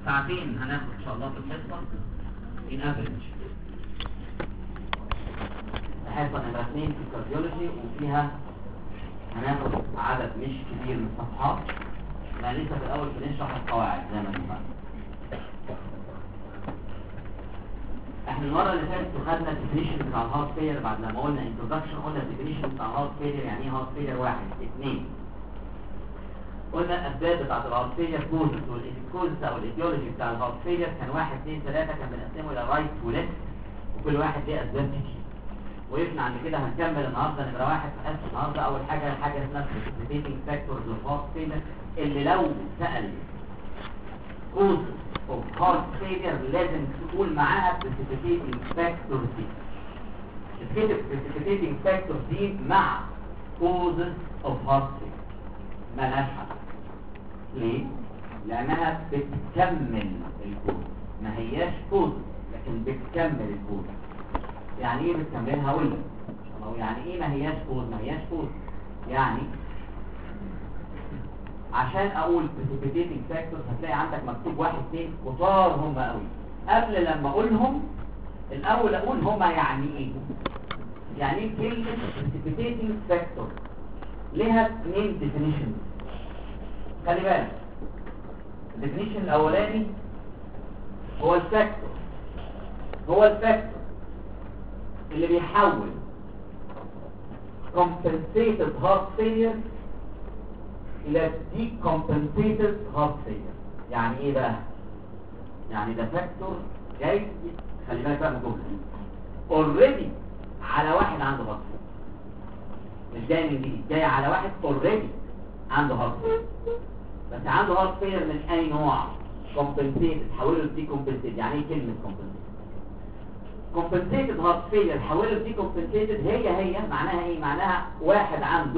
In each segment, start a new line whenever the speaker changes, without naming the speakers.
ساعتين هناخد ان شاء الله في الحصه in average. الحصه نمره 2 في الكارديولوجي وفيها هناخد عدد مش كبير من الصفحات، ما لسه في الاول بنشرح القواعد زي ما اتفقنا. احنا المره اللي فاتت خدنا الديفينيشن بتاع الهارت فيلر، بعد لما قلنا انتروداكشن قلنا الديفينيشن بتاع الهارت فيلر يعني ايه هارت فيلر. 1 2 قلنا الاسباب بتاعت الهارت فيلر كوزز والكوزز او الايديولوجي بتاع الهارت فيلر كان 1 2 3 كان بنقسمه الى رايت وليفت وكل واحد ليه اسباب كتير. وقفنا عند كده. هنكمل النهارده نمره 1 في حصه النهارده. اول حاجه اسمها precipitating factors of heart failure، اللي لو سأل causes of heart failure لازم تقول معاها precipitating factors دي. تتكتب precipitating factors دي مع causes of heart failure، مالهاش حل. ليه؟ لأنها بتكمل الكود، ما هياش كود لكن بتكمل الكود. يعني ايه بتكملها؟ هقول لك. او يعني ايه ما هياش كود؟ ما هياش كود يعني عشان اقول precipitating factors هتلاقي عندك مكتوب 1 2 كتار هم قوي. قبل لما اقولهم الاول اقول هما يعني ايه. يعني ايه كلمه precipitating factor؟ ليها 2 definitions. خلي بالك الديفينيشن الاولاني هو الفاكتور اللي بيحول compensated heart failure الى decompensated heart failure. يعني ايه بقى؟ يعني ده فاكتور جاي، خلي بالك بقى من الجمله، اوريدي على واحد عنده هارت فيلر، مش جاي من جديد، جاي على واحد اوريدي عنده هارت فيلر، بس عنده هارت فيلر من اي نوع؟ compensated، حوله decompensated. يعني ايه كلمه compensated heart failure حوله decompensated هي معناها ايه؟ معناها واحد عنده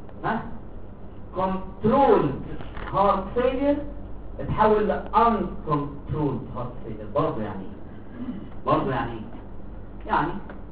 controlled heart failure اتحول ل uncontrolled heart failure. برضه يعني ايه؟ يعني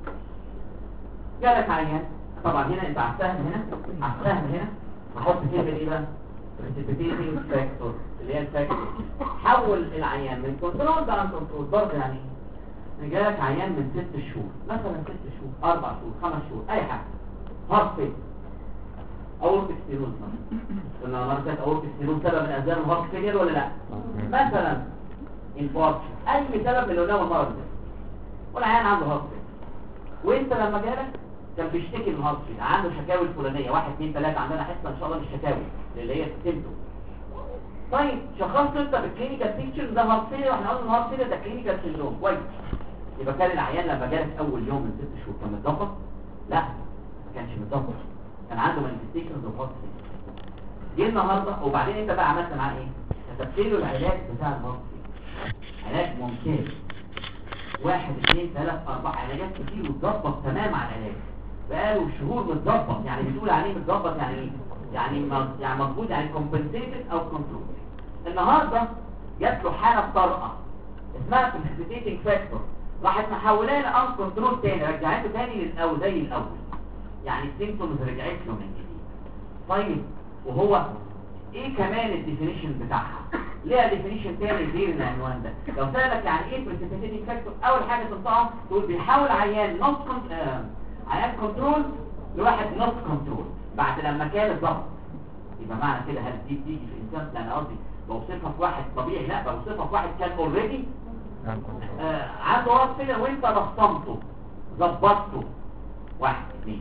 جالك عيان، طبعا هنا انت على السهم هنا هحط كلمه ايه بقى؟ precipitating factor اللي هي الفاكتور حول العيان من controlled ل uncontrolled. برضه يعني جالك عيان من 6 شهور مثلا، 6 شهور 4 شهور 5 شهور اي حاجه، هارت فيلر اورتيك ستينوز مثلا. قلنا مرة كانت اورتيك ستينوز سبب من اسباب الهارت فيلر ولا لا؟ مثلا انفاركشن، اي سبب من اللي قلناه المره دي. والعيان عنده هارت فيلر وانت لما جالك كان بيشتكي من هارت فيلر، عنده شكاوي الفلانيه 1 2 3. عندنا حصه ان شاء الله بالشكاوي اللي هي السيمتوم. طيب شخصت انت بالكلينيكال بيكتشر ده هارت فيلر، واحنا قلنا الهارت فيلر ده كلينيكال سيندروم كويس. يبقى كان العيان لما جالك اول يوم من 6 شهور كان متظبط؟ لا ما كانش متظبط، كان عنده مانيفستيشنز اوف هارت فيلر. جه النهارده وبعدين انت بقى عملت معاه ايه؟ كتبت له العلاج بتاع الهارت فيلر، علاج ممتاز 1 2 3 4 علاجات كتير واتظبط تمام على العلاج، بقاله شهور متظبط. يعني بتقول عليه متظبط يعني ايه؟ يعني مظبوط، يعني كومبنسيتد او كنترول. النهارده جات له حاله طارئه اسمها precipitating factor، راحت محولاه لان كنترول تاني، رجعته تاني للاول زي الاول، يعني السيمبتومز رجعت له من جديد. طيب وهو ايه كمان الديفينيشن بتاعها؟ ليها ديفينيشن تاني غير العنوان ده. لو سألك يعني ايه precipitating factor، اول حاجه تنطقها تقول بيحول عيان عيان كنترول لواحد نوت كنترول بعد لما كان الضغط. يبقى معنى كده هل دي بتيجي في الانسان؟ لا انا قصدي بوصفها في واحد طبيعي، لا بوصفها في واحد كان اوريدي عنده هارت فيلر وانت بسطمته ظبطته. 1 2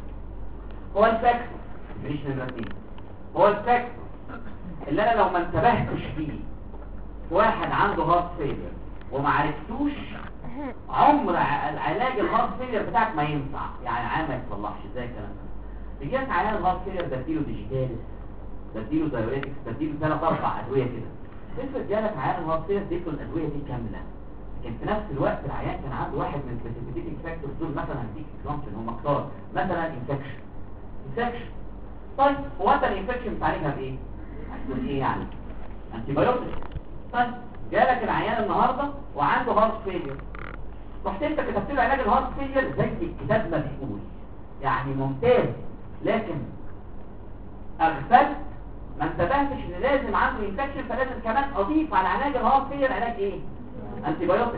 هو الفاكتور مش نمرة 2. هو الفاكتور اللي انا لو ما انتبهتش فيه واحد عنده هارت فيلر وما عرفتوش، عمر العلاج الهارت فيلر بتاعك ما ينفع، يعني عام ما يتصلحش. ازاي الكلام ده؟ بيجيلك عيان الهارت فيلر بديله ديجيتالس، بديله دايوريتكس، بديله 3 4 ادويه كده. افرض جالك عيان الهارت فيلر اديته الادويه دي كامله، لكن في نفس الوقت العيان كان عنده واحد من البريسيبيتيتنج فاكتورز دول، مثلا هديك اكزامبل هم كتار، مثلا انفكشن. طيب هو انت الانفكشن بتعالجها بايه؟ هتكون ايه يعني؟ انتي بايوتيك. طيب جالك العيان النهارده وعنده هارت فيلر، رحت انت كتبت له علاج الهارت فيلر زي الكتاب ما بيقول، يعني ممتاز، لكن اغفلت ما انتبهتش ان لازم عنده انفكشن، فلازم كمان اضيف على علاج الهارت فيلير علاج ايه؟ انتي بايوتيك.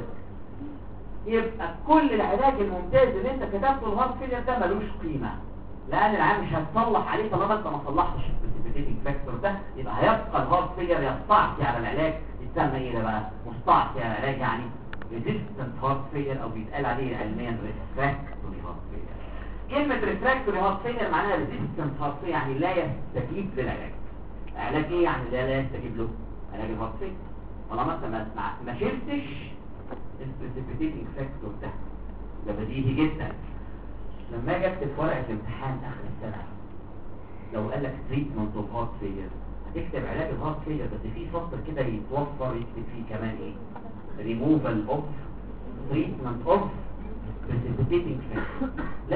يبقى كل العلاج الممتاز اللي انت كتبته الهارت فيلير ده ملوش قيمه، لان العيان مش هتصلح عليه طالما انت ما صلحتش البريسيبيتيتنج فاكتور ده. يبقى هيبقى الهارت فيلير يستعصي على العلاج. يتسمى ايه ده بقى؟ مستعصي على العلاج، يعني ريزيستنت هارت فيلير، او بيتقال عليه علميا ريفراكتوري هارت فيلير. كلمه ريفراكتوري هارت فيلير معناها ريزيستنت هارت فيلير، يعني لا يستجيب للعلاج. علاج ايه يعني لا يستجيب له؟ علاج الهارت فيلير. طالما انت ما شلتش البريسيبيتيتنج فاكتور ده بديهي جدا. لما اجي اكتب ورقه الامتحان اخر السنه، لو قال لك تريتمنت اوف هارت فيلير، هتكتب علاج الهارت فيلير، بس في سطر كده يتوفر يكتب فيه كمان ايه؟ ريموفال اوف تريتمنت اوف بريسيبيتيتنج فاكتور.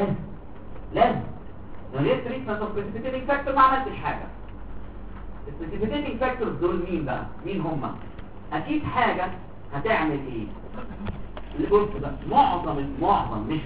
لازم من غير تريتمنت اوف بريسيبيتيتنج فاكتور ما عملتش حاجه. البريسيبيتيتنج فاكتورز دول مين بقى؟ مين هم؟ اكيد حاجه هتعمل ايه؟ بص بقى، معظم مش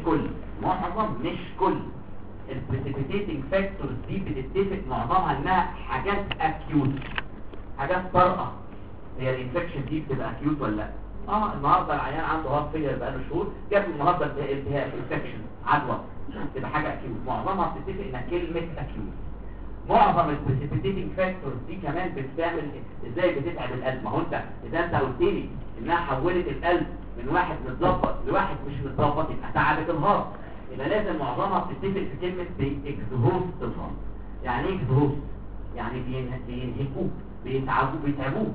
كل البريسيبيتيتنج فاكتورز دي بتتفق معظمها انها حاجات اكيوت، حاجات طارئه. هي الانفكشن دي بتبقى اكيوت ولا لا؟ النهارده العيان عنده هارت فيلير بقاله شهور، جاب النهارده التهاب انفكشن عدوى، تبقى حاجه اكيوت. معظمها بتتفق انها كلمه اكيوت. معظم البريسيبيتيتنج فاكتورز دي كمان بتعمل ازاي؟ بتتعب القلب. ما هو اذا انت قلت لي انها حولت القلب من واحد متظبط لواحد مش متظبط، يبقى تعبت الهارت. يبقى لازم معظمها بتتفق في كلمه باكزهوست الهارت. يعني ايه اكزهوست؟ يعني بينهكوه، بيتعبوه،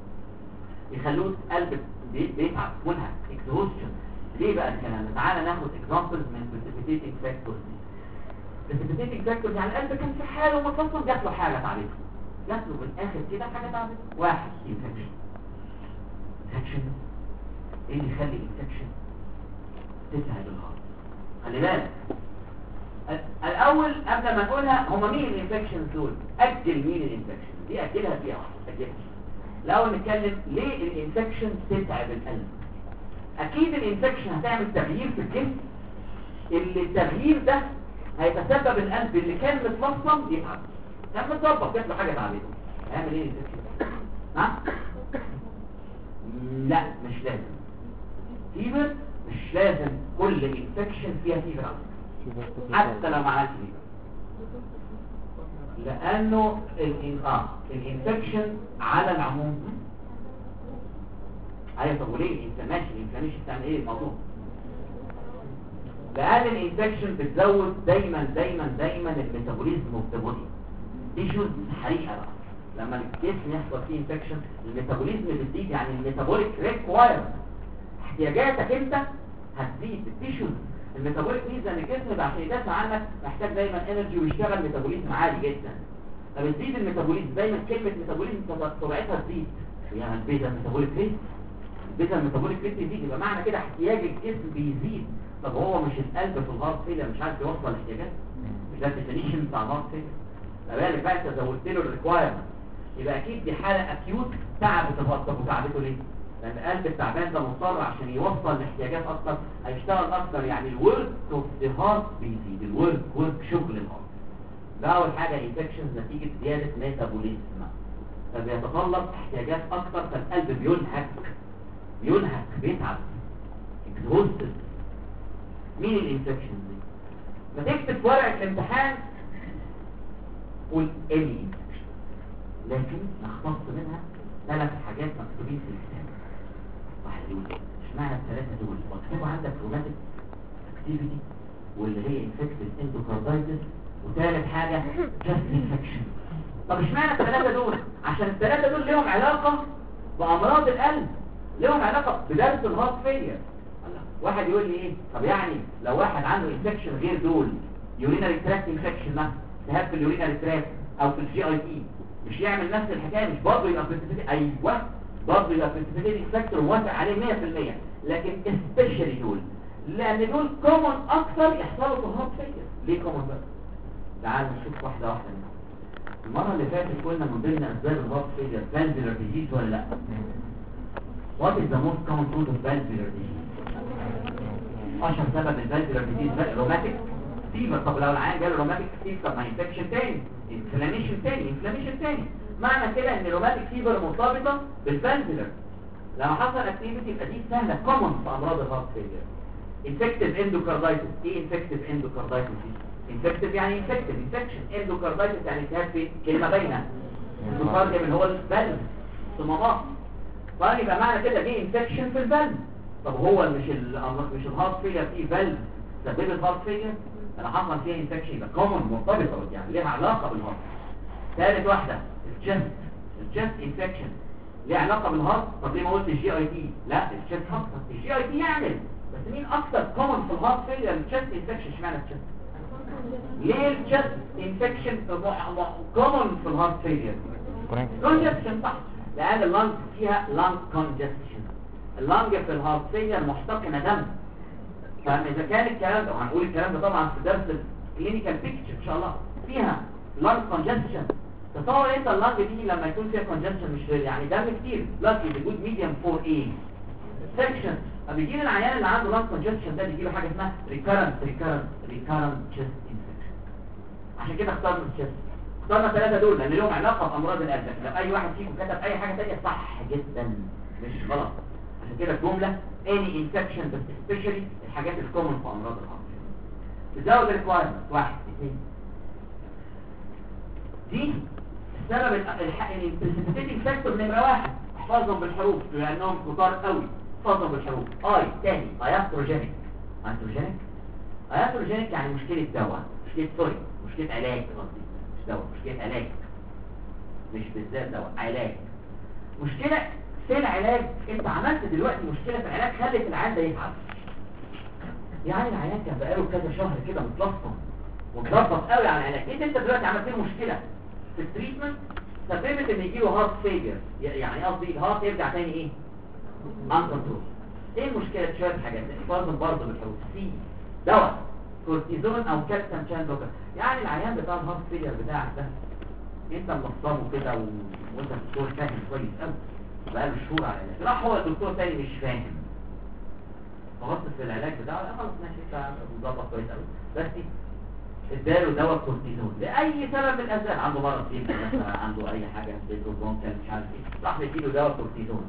يخلوه قلب بيتعب، منهك، اكزهوستشن. ليه بقى الكلام ده؟ تعالى ناخد اكزامبلز من بريسيبيتيتنج فاكتورز دي. بريسيبيتيتنج فاكتورز يعني القلب كان في حاله ومتصل، جات له حاجه تعبته، جات له في الاخر كده حاجه تعبته. واحد انفكشن. ايه اللي يخلي انفكشن تتعب الهارت؟ خلي بالك الاول قبل ما نقولها هما مين الانفكشنز دول. اجل مين الانفكشن دي، اجلها فيها واحده، اجلها. الاول نتكلم ليه الانفكشن تتعب القلب. اكيد الانفكشن هتعمل تغيير في الجسم، اللي التغيير ده هيتسبب القلب اللي كان متلصم يتعب. كان متظبط جات له حاجه تعبته، هيعمل ايه الانفكشن؟ لا مش لازم فيبر، مش لازم كل انفكشن فيها فيبر حتى لو ما عملش فيبر، لانه الانفكشن على العموم. ايوه طب وليه انت ماشي الانفلاميشن بتعمل ايه الموضوع؟ لان الانفكشن بتزود دايما الميتابوليزم اوف ذا بودي. دي شوز حقيقه بقى، لما الجسم يحصل فيه انفكشن الميتابوليزم بتزيد، يعني الميتابوليك ريكوايرمنت، احتياجاتك انت هتزيد. التيشوز الميتابوليك نيدز ان الجسم عشان يدافع عنك محتاج دايما انرجي ويشتغل ميتابوليزم عالي جدا. فبتزيد الميتابوليزم، دايما كلمه ميتابوليزم سرعتها تزيد، يعني البيتا ميتابوليك ريت، البيتا الميتابوليك ريت يزيد، يبقى معنى كده احتياج الجسم بيزيد. طب هو مش القلب في الهارت فيلير مش عارف يوصل الاحتياجات؟ مش ده الديفينيشن بتاع الهارت فيلير؟ فبالك بقى انت زودت له الريكوايرمنت، يبقى اكيد دي حاله اكيوت تعبت الهارت. طب وتعبته ليه؟ لان القلب التعبان ده مضطر عشان يوصل لاحتياجات اكتر هيشتغل اكتر، يعني الورك اوف ذا هارت بيزيد، الورك شغل الهارت. ده اول حاجه انفكشنز نتيجه زياده ميتابوليزم، فبيتطلب احتياجات اكتر، فالقلب بينهك بيتعب، اكزوستد. مين الانفكشن دي؟ ما تكتب في ورقه الامتحان قول ايه الانفكشن، لكن نختص منها 3 حاجات مكتوبين في الكتاب. واحد يقول اشمعنى ال3 دول؟ مكتوب عندك روماتيك اكتيفيتي، واللي هي انفكتد اندوكاردايتس، وثالث حاجه جاست انفكشن. طب اشمعنى ال3 دول؟ عشان ال3 دول لهم علاقه بامراض القلب، لهم علاقه بدرس الهارت فيلير. واحد يقول لي ايه؟ طب يعني لو واحد عنده انفكشن غير دول، يورينري تراكت انفكشن مثلا، التهاب في اليورينري تراكت او في الجي اي تي، مش يعمل نفس الحكايه؟ مش برضه يبقى بريسيبيتيتنج؟ ايوه برضه يبقى بريسيبيتيتنج فاكتور موافق عليه 100%، لكن سبيشالي دول، لان دول كومن اكثر يحصلوا في الهارت فيلير. ليه كومن بقى؟ تعالوا نشوف واحده واحده منهم. المره اللي فاتت قلنا من ضمن اسباب الهارت فيلير فالفولار ديزيز ولا لا؟ What is the most common root of valvular disease؟ اشهر سبب الفالفولار ديزيز روماتيك فيفر. طب لو العيان جاله روماتيك فيفر، طب ما انفكشن تاني، انفلاميشن تاني، معنى كده ان الروماتيك فيبر مرتبطه بالفالفولار. لما حصل اكتيفيتي يبقى دي سهله كومن في امراض الهارت فيلير. انفكتيف اندوكاردايتس. ايه انفكتيف اندوكاردايتس دي؟ انفكتيف يعني انفكتيف انفكشن، اندوكاردايتس يعني التهاب في كلمه باينه. الاندوكارديوم اللي هو الفالف صمامات. طيب يبقى معنى كده دي انفكشن في الفالف. طب هو مش الهارت فيلير فيه فالف سببت هارت فيلير؟ انا حصل فيها انفكشن يبقى كومن مرتبطه يعني ليها علاقه بالهارت. ثالث واحده الجست انفكشن ليه علاقه بالهارت. طب ليه ما قلت الجي اي تي؟ لا الجست اكتر. الجي اي تي يعمل، بس مين اكتر كومن في الهارت فيلير؟ الجست انفكشن. اشمعنى الجست؟ ليه الجست انفكشن كومن في الهارت فيلير؟ كونجستشن صح، لان اللنج فيها لانج كونجستشن. اللنج في الهارت فيلير محتقنه دم. فاذا كان الكلام ده، وهنقول الكلام ده طبعا في درس الكلينيكال بيكتشر ان شاء الله، فيها لانج كونجستشن. تصور انت اللنج دي لما يكون فيها كونجستشن مش يعني دم كتير لاكي بيجود ميديوم فور ايه سكشن، فبيجي العيان اللي عنده لانج كونجستشن ده بيجي له حاجه اسمها ريكارنت تشيست انفكشن. عشان كده اخترنا التشيست. اخترنا الثلاثه دول لان لهم علاقه بامراض القلب. لو اي واحد فيكم كتب اي حاجه ثانيه صح جدا مش غلط. عشان كده الجمله اني انفكشن بس سبيشالي الحاجات الكومن في امراض القلب. تزود الريكوايرمنت 1 2 دي السبب البريسيبيتيتنج فاكتور نمره 1. احفظهم بالحروف لانهم كتار قوي. احفظهم بالحروف. تاني اياتروجينيك. اياتروجينيك يعني مشكله دواء، مشكله علاج قصدي، مش دواء، مشكله علاج، مش بالذات دواء، علاج. مشكله في العلاج. انت عملت دلوقتي مشكله في العلاج خلت العيان ده يتعب. يعني العيان كان بقاله كذا شهر كده متلصم ومتظبط قوي على العلاج. انت دلوقتي عملت له مشكله في التريتمنت سببت ان يجيله هارت فيلير. يعني قصدي الهارت يرجع تاني ايه؟ انكنترول. ايه المشكله؟ شويه حاجات احفظهم برضه بالحروف. سي دواء كورتيزون او كالسيوم شانل بلوكر. يعني العيان بتاع الهارت فيلير بتاعك ده انت ملصمه كده وانت الدكتور فاهم كويس قوي بقاله شهور على العلاج، راح هو الدكتور تاني مش فاهم فغصت في العلاج بتاعه. لا خلاص ماشي انت مظبط كويس قوي، بس اداله دواء كورتيزون لاي سبب من الاسباب. عنده مرض فيه مثلا، عنده اي حاجه بيتروبونكال مش عارف ايه، راح يديله دواء كورتيزون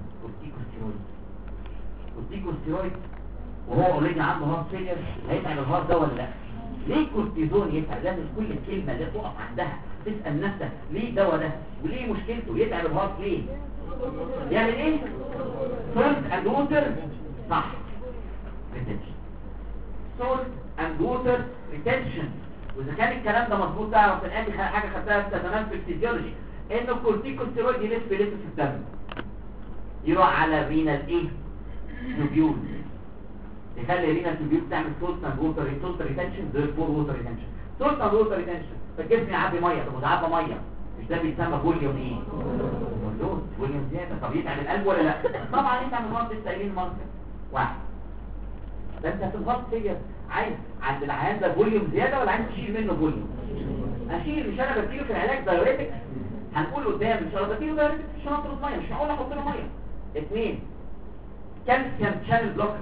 كورتيكوستيرويد وهو اوريدي عنده هارت فيلير. هيتعب الهارت ده ولا لا؟ ليه كورتيزون يتعب؟ لازم كل كلمه اللي تقف عندها تسال نفسك ليه الدواء ده وليه مشكلته يتعب الهارت ليه؟ يعمل ايه؟ سولت اند ووتر صح ريتنشن. سولت اند ووتر ريتنشن. واذا كان الكلام ده مظبوط تعرف في الآن حاجه خدتها زمان في الفيزيولوجي انه الكورتيكوستيرويد يلف في الدم يروح على الرينال ايه؟ تيوبيول، يخلي الرينال تيوبيول تعمل سولت اند ووتر ريتنشن زي الفور ووتر ريتنشن. سولت اند ووتر ريتنشن فالجسم يعبي ميه. طب وتعبى ميه مش ده بيتسمى فوليوم ايه؟ فوليوم زياده. طب يتعب القلب ولا لا؟ طبعا يتعب الهارت. السائلين المنطق واحد. ده انت في الهارت فيجر عايز عند العيان ده فوليوم زياده ولا عايز تشيل منه فوليوم؟ اشيل. مش انا بديله في العلاج دايوريتكس، هنقول قدام ان شاء الله بديله دايوريتكس عشان اطرد ميه، مش معقول احط له ميه. 2 كالسيوم شانل بلوكر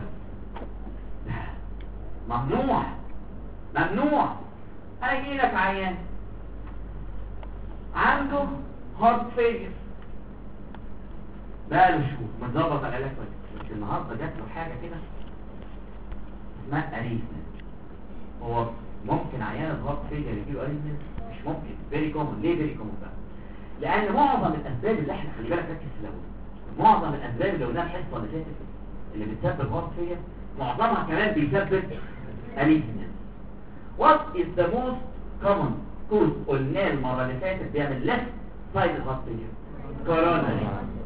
ممنوع. هيجي لك عيان عنده هارت فيجر بقاله شهور متظبط على العلاج كويس، بس النهارده جات له حاجه كده اسمها اريثميا. هو ممكن عيان الهارت فيجر يجيله اريثميا؟ مش ممكن. فيري كومن. ليه فيري كومن بقى؟ لان معظم الاسباب اللي احنا خلي بالك ركز في الاول، معظم الاسباب اللي قلناها الحصه اللي فاتت اللي بتسبب هارت فيجر معظمها كمان بيسبب اريثميا. وات از ذا موست كومن كوز؟ قلنا المره اللي فاتت بيعمل ليفت سايد هارت فيجر كوروناري.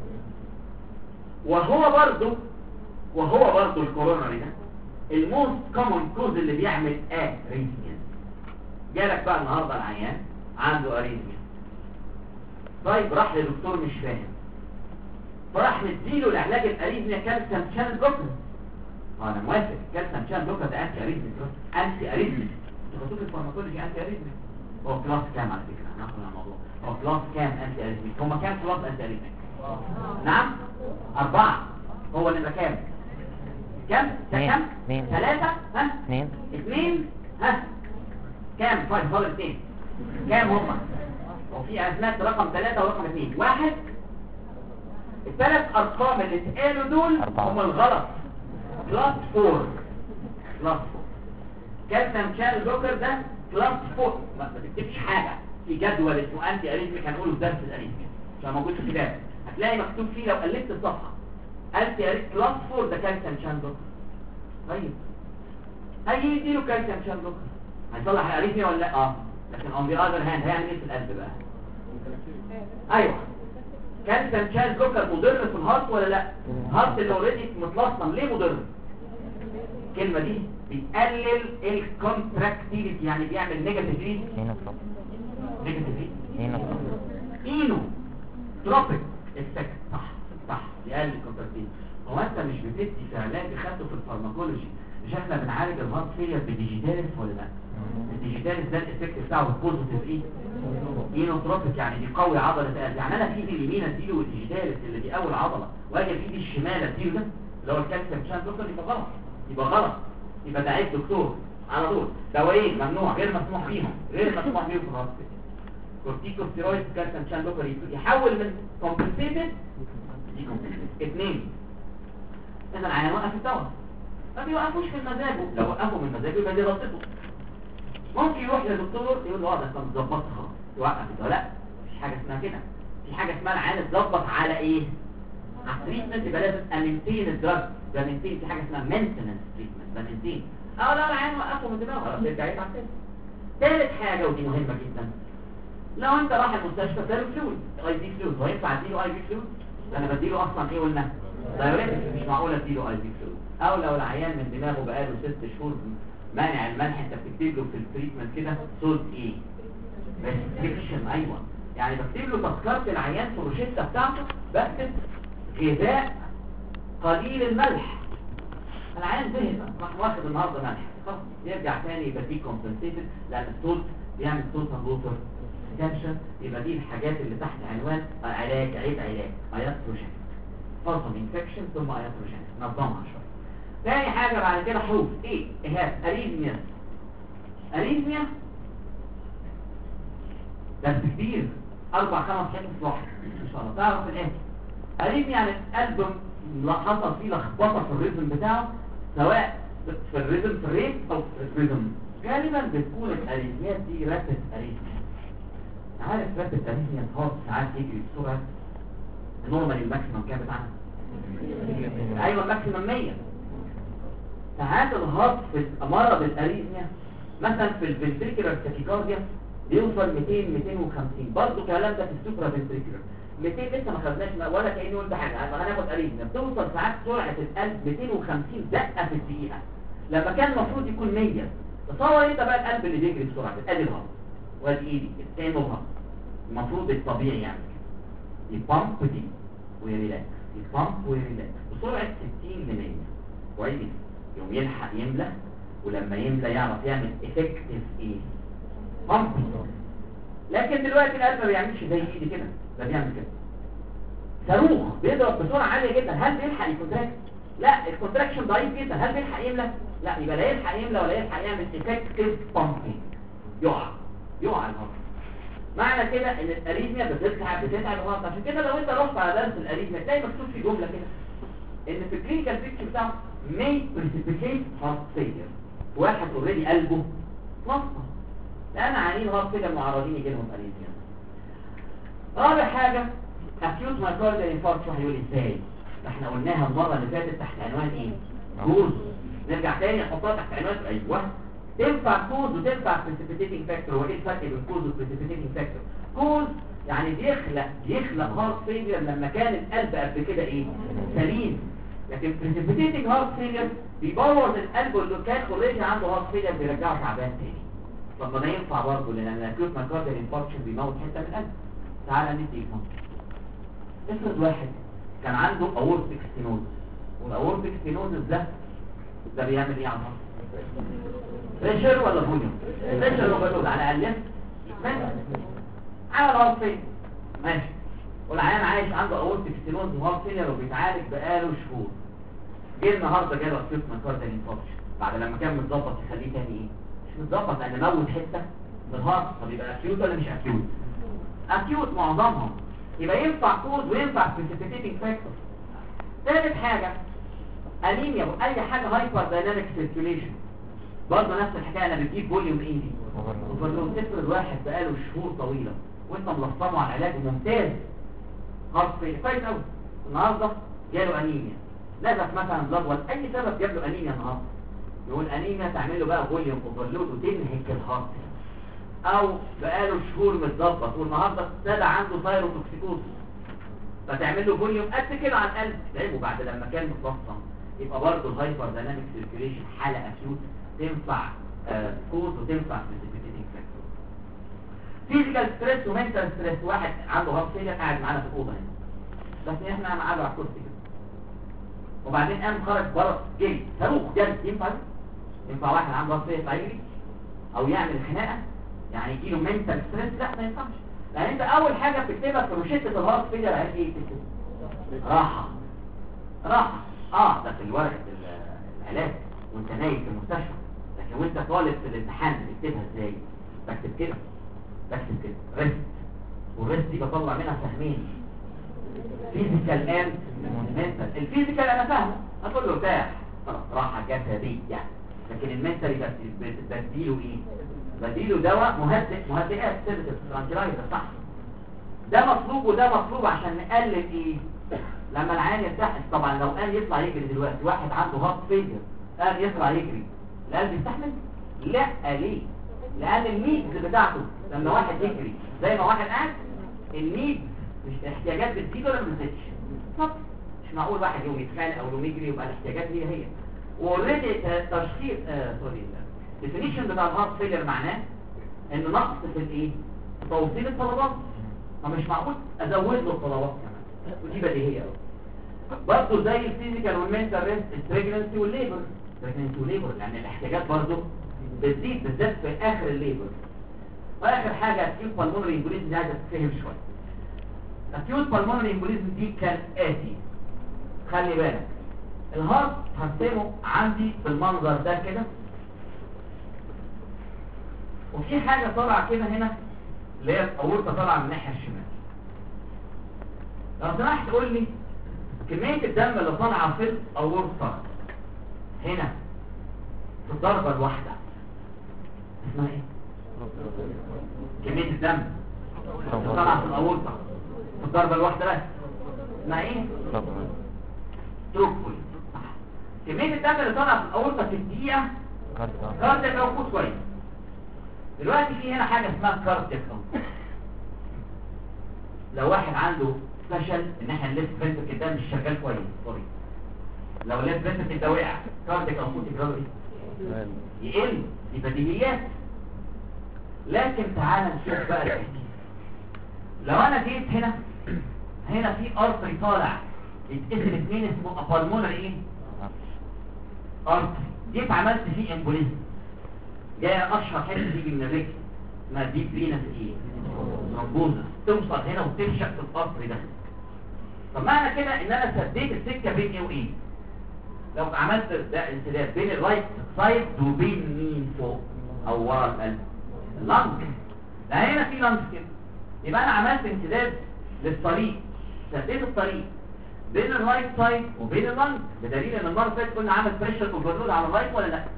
وهو برضو الكوروناري ده الموست كومن كوز اللي بيعمل اريثميا. جالك بقى النهارده العيان عنده اريثميا. طيب راح لدكتور مش فاهم فراح مديله العلاج الاريثميا كالسيوم شانل بلوكر. انا موافق. كالسيوم شانل بلوكر ده انتي اريثميا. انتوا خدتوا في الفارماكولوجي انتي اريثميا. هو كلاس كام على فكره؟ هناخد على الموضوع. هو كلاس كام انتي اريثميا؟ هما كام كلاس انتي اريثميا؟ نعم 4. هو اللي كام؟ كام؟ 3 ها 2 ها كام؟ 5 فاضل 2 كام هما؟ وفي ازمات رقم 3 ورقم 2. واحد، الثلاث ارقام اللي اتقالوا دول هم الغلط. كلاس 4 كلاس 4 كالسيوم شانل بلوكر ده كلاس 4. ما تكتبش حاجه في جدول اسمه انتي اريثميك، هنقوله في درس الاريثميك عشان موجود في الكتاب، هتلاقي مكتوب فيه لو قلبت الصفحه انتي اريثميك كلاس 4 ده كالسيوم شانل بلوكر. طيب هيجي يديله كالسيوم شانل بلوكر هيصلح الاريثميا ولا لا؟ لكن اون ذا اذر هاند هيعمل ايه في القلب بقى؟ ايوه كالسيوم شانل بلوكر مضر في الهارت ولا لا؟ الهارت اللي اوريدي متلصم ليه مضر؟ الكلمه دي بيقلل الكونتراكتيليتي، يعني بيعمل نيجاتيف ايه؟ نيجاتيف ايه؟ اينو تروبيك افكت. صح يقلل الكونتراكتيليتي. هو انت مش بتدي في علاج خدته في الفارماكولوجي، مش احنا بنعالج الهارت فيلير بديجيتاليس ولا لا؟ الديجيتاليس ده الافكت بتاعه بوزيتيف ايه؟ اينوتروبيك، يعني بيقوي عضله القلب. يعني انا في ايدي اليمين اديله الديجيتاليس اللي بيقوي العضله، واجي في ايدي الشمال اديله ده اللي هو الكالسيوم شانل بلوكر، يبقى غلط. يبقى ده عيب دكتور على طول. دوايين ممنوع، غير مسموح بيهم في الهارت فيلير. كورتيكوستيرويد كالسيوم شانل بلوكر يحول من كومبنسيتد لكومبنسيتد. 2 اذا العيان وقف الدواء، ما بيوقفوش في مزاجه، لو وقفوا من مزاجه يبقى دي غلطته. ممكن يروح للدكتور يقول له ده انت متظبط خلاص يوقف الدواء. لا، مفيش حاجه اسمها كده. في حاجه اسمها العيان اتظبط على ايه؟ على التريتمنت، يبقى لازم امنتين الدراج ده. مينتين، في حاجه اسمها مينتنس تريتمنت ده مينتين. لو العيان وقفه من دماغه خلاص يرجع يتعب تاني. ثالث حاجه ودي مهمه جدا، لو انت رايح المستشفى اداله فلويد اي في فلويد، هو ينفع اديله اي في فلويد؟ انا بديله اصلا ايه قلنا؟ دايوريتك، مش معقول اديله اي في فلويد. او لو العيان من دماغه بقاله 6 شهور مانع الملح، انت بتكتب له في التريتمنت كده صوت ايه؟ ريستريكشن. ايوه، يعني بكتب له تذكره العيان في الروشته بتاعته، بكتب غذاء قليل الملح. العيان زهق راح واخد النهارده ملح، خلاص يرجع تاني يبقى فيه كومبنسيتد، لان الصوت بيعمل صوت موتور تنشن. يبقى دي الحاجات اللي تحت عنوان علاج اياتروجين، فاصل انفكشن ثم اياتروجين. نظمها شويه. تاني حاجه بعد كده حروف ايه؟ ايهاب اريثميا. اريثميا ده كتير، 4 5 حاجات في واحد ان شاء الله تعرف الايه. اريثميا يعني القلب حصل فيه لخبطه في الريتم بتاعه، سواء في الريتم في الريت او في الريتم. غالبا بتكون الاريثميات دي رابيد اريثميا. عارف رابيد اريثميا هارت ساعات يجري بسرعه نورمال الماكسيمم كام بتاعنا؟ ايوه الماكسيمم 100. ساعات الهارت في مرض الاريثميا مثلا في الفنتريكولار تاكيكارديا بيوصل 200 250. برضه الكلام ده في السوبرا فنتريكولار 200 لسه ما خدناش ولا كأني قلت حاجه. هناخد اريثميا بتوصل ساعات سرعه القلب 250 دقه في الدقيقه، لما كان المفروض يكون 100. تصور انت بقى القلب اللي بيجري بسرعه، ادي الهارت وادي ايدي الثاني الهارت، المفروض الطبيعي يعني يبامب دي ويريلاكس، يبامب ويريلاكس بسرعه 60 ل 100. كويس، يوم يلحق يملى، ولما يملى يعرف يعمل افكتيف ايه؟ بامب. لكن دلوقتي القلب ما بيعملش زي ايدي كده، ده بيعمل كده صاروخ بيضرب بسرعه عاليه جدا. هل بيلحق يكونتراكت؟ لا، الكونتراكشن ضعيف جدا. هل بيلحق يملى؟ لا، يبقى لا يلحق يملى ولا يلحق يعمل افكتيف بامبنج، يقع الهارت. معنى كده ان الاريثميا بتتعب الهارت. عشان كده لو انت رحت على درس الاريثميا تلاقي مكتوب في جمله كده ان في الكلينيكال بيكتشر بتاعه may precipitate heart failure. واحد اوريدي قلبه مصنع، لان عيانين هارت فيلير معرضين يجي لهم اريثميا. رابع حاجه acute myocardial infarction. واحد يقول ازاي؟ احنا قلناها المره اللي فاتت تحت عنوان ايه؟ كوز. نرجع تاني نحطها تحت عنوان ايوه تنفع كوز وتنفع precipitating factor. هو ايه الفرق بين كوز وprecipitating factor؟ كوز يعني بيخلق هارت فيلير لما كان القلب قبل كده ايه؟ سليم. لكن precipitating heart failure بيبوظ القلب اللي كان اوريدي عنده هارت فيلير بيرجعه تعبان تاني. طب ما ده ينفع برضه، لان acute myocardial infarction بيموت حته من القلب. تعالى ندي مثال. افرض واحد كان عنده aortic stenosis، والاورتيك ستينوزس ده بيعمل ايه على الهارت؟ بريشر ولا فوليوم؟ بريشر وفوليوم على الاقل على الهارت فيلير ماشي. والعيان عايش عنده اورتيك ستينوز وهارت فيلير وبيتعالج بقاله شهور. جه النهارده جاله acute myocardial infarction، بعد لما كان متظبط يخليه تاني ايه؟ مش متظبط، لان موت حته من الهارت. طب يبقى acute ولا مش acute؟ اكيوت معظمهم، يبقى ينفع كوز وينفع بريسيبيتيتنج فاكتور. ثالث حاجه انيميا واي حاجه هايبر دايناميك سيركيوليشن، برضه نفس الحكايه، انا بتجيب فوليوم ايه دي وفلو تفرض واحد بقاله شهور طويله وانت ملصمه على علاج ممتاز هارت فيلير كويس قوي، النهارده جاله انيميا، نزف مثلا بلاد، اي سبب جاب له انيميا النهارده، يقول انيميا تعمل له بقى فوليوم اوفرلود وتنهك الهارت، او بقاله شهور متظبط والنهارده ابتدى عنده ثايروتوكسيكوز فتعمل له فوليوم قد كده على القلب تعبه بعد لما كان متلصم. يبقى برضه الهايبر دايناميك سيركيوليشن حاله اكيوت تنفع كوز وتنفع بريسيبيتيتنج فاكتور. فيزيكال ستريس ومنتال ستريس، واحد عنده هارت فيلير قاعد معانا في الاوضه هنا بس احنا معاه على الكرسي كده وبعدين قام خرج بره جري صاروخ جري، ينفع واحد عنده هارت فيلير يطلع يجري او يعمل خناقه يعني يجي له منتال ستريس؟ لا ما ينفعش، لان انت اول حاجه بتكتبها في روشته الهارت فيلير عايز ايه؟ تكتب راحه ده في ورقه العلاج وانت نايم في المستشفى، لكن وانت طالب في الامتحان بتكتبها ازاي؟ بكتب كده ريست، والريست دي بطلع منها سهمين، فيزيكال اند منتال. الفيزيكال انا فاهمه، اقول له ارتاح خلاص راحه جسديه يعني، لكن المنتال بديله ايه؟ بديله دواء مهدئات سيرفيس ترانكلايزر صح، ده مطلوب وده مطلوب عشان نقلل ايه؟ لما العيان يرتاح. طبعا لو قال يطلع يجري دلوقتي واحد عنده هارت فيلير قال يطلع يجري، القلب يستحمل؟ لا. ليه؟ لان النيدز بتاعته لما واحد يجري زي ما واحد قاعد، النيدز مش الاحتياجات بتزيد ولا ما بتزيدش؟ طب مش معقول واحد يوم يتخانق او يوم يجري يبقى الاحتياجات هي واوريدي تشخيص الديفينيشن بتاع الهارت فيلير معناه ان نقص في الايه؟ توصيل الطلبات، فمش معقول ازود له الطلبات كمان، ودي بديهيه قوي. برضه زي الفيزيكال والمنتال ريست، البريجنسي والليبر، لان الاحتياجات برضه بتزيد بالذات في اخر الليبر. واخر حاجه اكيوت بالمونري امبوليزم، دي عايزه تتفهم شويه. اكيوت بالمونري امبوليزم دي كالاتي، خلي بالك الهارت هرسمه عندي بالمنظر ده كده، وفي حاجه طالعه كده هنا اللي هي الاورطه طالعه من الناحيه الشمال. لو سمحت قول لي كميه الدم اللي طالعه في الاورطه هنا في الضربه الواحده اسمها ايه؟ كميه الدم اللي طالعه في الاورطه في الضربه الواحده بس اسمها ايه؟ تروبول. كميه الدم اللي طالعه في الاورطه في الدقيقه كاردياك اوتبوت كويس. دلوقتي في هنا حاجه اسمها كاردياك اوتبوت. لو واحد عنده فشل الناحيه الليفت فنتركل ده مش شغال كويس، سوري، لو الليفت فنتركل ده وقع كاردياك اوتبوت يجرى ايه؟ يقل، دي بديهيات. لكن تعال نشوف بقى التركيز. لو انا جيت هنا في ارتري طالع يتقسم اثنين اسمه ابالمونري ايه؟ ارتري، جيت عملت فيه امبوليزم، جايه اشهر حته تيجي من الرجل اسمها ديب فينس ايه؟ ثرومبوزس، توصل هنا وتنشق في الارتري ده. طب معنى كده ان انا سديت السكه بين ايه وايه؟ لو عملت ده انسداد بين الرايت سايد وبين مين فوق او ورا القلب؟ اللنج. ده هنا في لنج كده، يبقى انا عملت انسداد للطريق، سديت الطريق بين الرايت سايد وبين اللنج، بدليل ان المره اللي فاتت قلنا عمل بريشر اوفرلود على الرايت ولا لا؟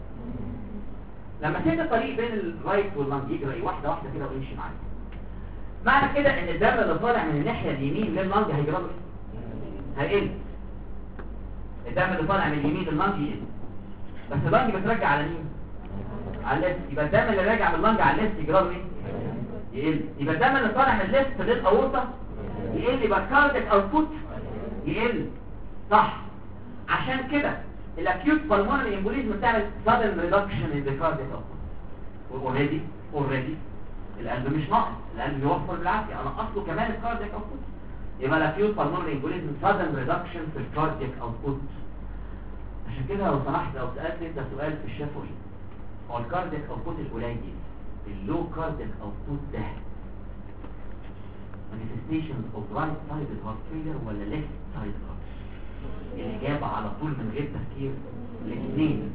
لما سد الطريق بين الرايت واللنج يجري ايه؟ واحده واحده كده ويمشي معايا. معنى كده ان الدم اللي طالع من الناحيه اليمين لللنج هيجرى له ايه؟ هيقل. الدم اللي طالع من اليمين لللنج يقل، بس اللنج بترجع على مين؟ على الليفت، يبقى الدم اللي راجع من اللنج على الليفت يجرى له ايه؟ يقل. يبقى الدم اللي طالع من الليفت للاورطه يقل، يبقى الكاردياك اوتبوت يقل، صح؟ عشان كده الاكيوت بالمونري امبوليزم بتعمل sudden reduction in the cardiac output. اوريدي القلب مش ناقص، القلب يوفر بالعافيه، انا اصله كمان الكاردياك اوتبوت. يبقى الاكيوت بالمونري امبوليزم sudden reduction في الكاردياك اوتبوت. عشان كده لو سمحت لو سالت انت سؤال في الشفوي، هو الكاردياك اوتبوت القليل اللو كاردياك اوتبوت ده manifestations of right sided heart failure ولا left sided heart؟ الإجابة على طول من غير تفكير الاثنين.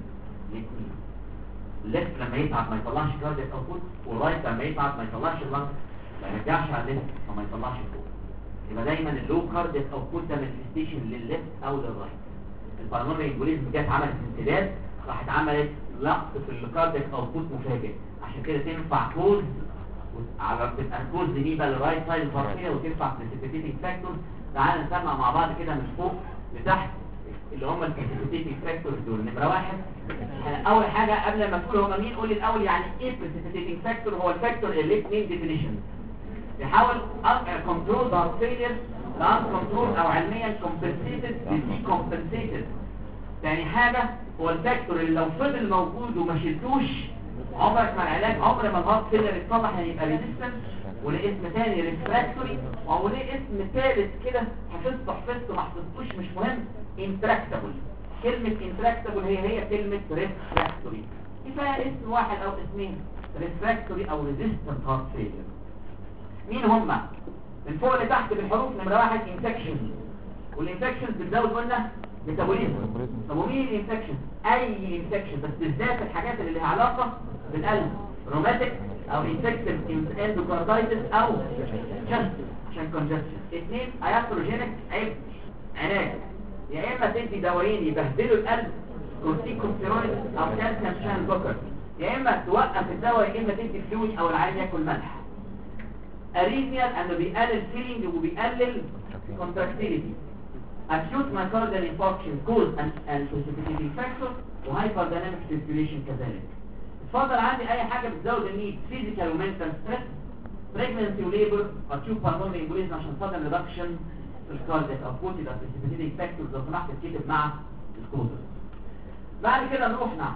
الليفت لما يتعب ما يطلعش كاردياك اوتبوت، والرايت لما يتعب ما يطلعش اللنج. ما يرجعش على الليفت وما يطلعش فوق. يبقى دايما اللو كاردياك اوتبوت ده مانيفستيشن للليفت او للرايت. البالمونري امبوليزم جت عملت انسداد، راحت عملت لقط في الكاردياك اوتبوت مفاجئ، عشان كده تنفع كوز على تبقى كوز دي بقى للرايت سايد الفرقيه، وتنفع بريسيبيتيتنج فاكتورز. تعال نسمع مع بعض كده من فوق لتحت اللي هم البريسيبيتيتنج فاكتورز دول. نمره واحد، اول حاجه قبل ما تقول هم مين، قول لي الاول يعني ايه بريسيبيتيتنج فاكتور. هو الفاكتور اللي له اثنين ديفينيشن، يحاول كنترول هارت فيلير لان كنترول او علميا كومبنسيتد بدي كومبنسيتد. تاني حاجه هو الفاكتور اللي لو فضل موجود وما شلتوش عمرك ما العلاج، عمر ما الهارت فيلير يتصلح، هيبقى ريزيستنت. وليه اسم تاني ريفراكتوري، وليه اسم ثالث كده حفظته ما حفظتوش مش مهم، انتراكتابل. كلمة انتراكتابل هي كلمة ريفراكتوري. كفاية اسم واحد او اسمين، ريفراكتوري او ريزيستنت هارت فيلير. مين هما؟ من فوق لتحت بالحروف. نمرة واحد انفكشن، والانفكشنز بتزود قلنا ميتابوليزم. طب ومين الانفكشن؟ اي انفكشن، بس بالذات الحاجات اللي لها علاقة بالقلب، روماتيك او انفكتيف اندوكاردايتس او جست عشان كونجستشن. اثنين اياتروجينيك علاج، يا اما تدي دوايين يبهدلوا القلب كورتيكوستيرويد او كالسيوم شان بوكر، يا اما توقف الدواء، يا اما تدي فلويد او العيان ياكل ملح. اريثميا انه بيقلل فيلينج وبيقلل كونتراكتيليتي. acute myocardial infarction cause and precipitating factor، وهايبر دايناميك سيركيوليشن كذلك. اتفضل عندي اي حاجه بتزود النيد، فيزيكال ومنتال ستريس، بريجننسي وليبر، اكيوت بالمونري امبوليزم عشان صدم ريدكشن في الكاردياك او كوتي ده بريسيبيتيتنج فاكتورز. لو سمحت تكتب مع الكوزز. بعد كده نروح نعم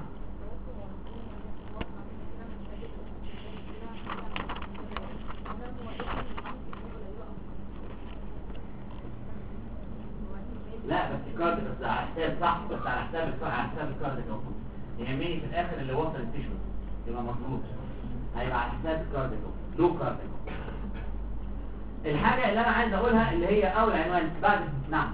لا بس الكارد بس على حساب صح، بس على حساب الكارد موجود. يهمني في الاخر اللي وصل التيشو يبقى مظبوط، هيبقى على حساب الكارد لو كارد. الحاجه اللي انا عايز اقولها اللي هي اول عنوان بعد نعم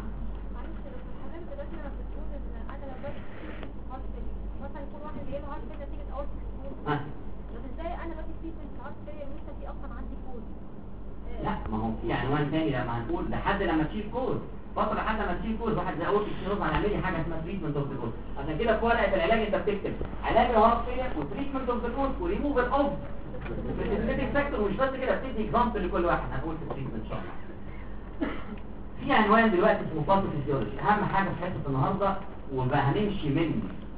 لا ما هو في عنوان ثاني لما هنقول لحد لما تشيل كود فتره، لحد ما تشيل كود واحد زي اورتيك سيروز هنعمل لي حاجه اسمها تريتمنت اوف ذا كود. عشان كده في ورقه العلاج انت بتكتب علاج الهارت فيلير وتريتمنت اوف ذا كود وريموفال اوف بريسيبيتيتنج فاكتور، ومش بس كده بتدي اكزامبل لكل واحد هنقول في التريتمنت ان شاء الله. في عنوان دلوقتي اسمه باثوفيزيولوجي، اهم حاجه في حصه النهارده، وبقى هنمشي من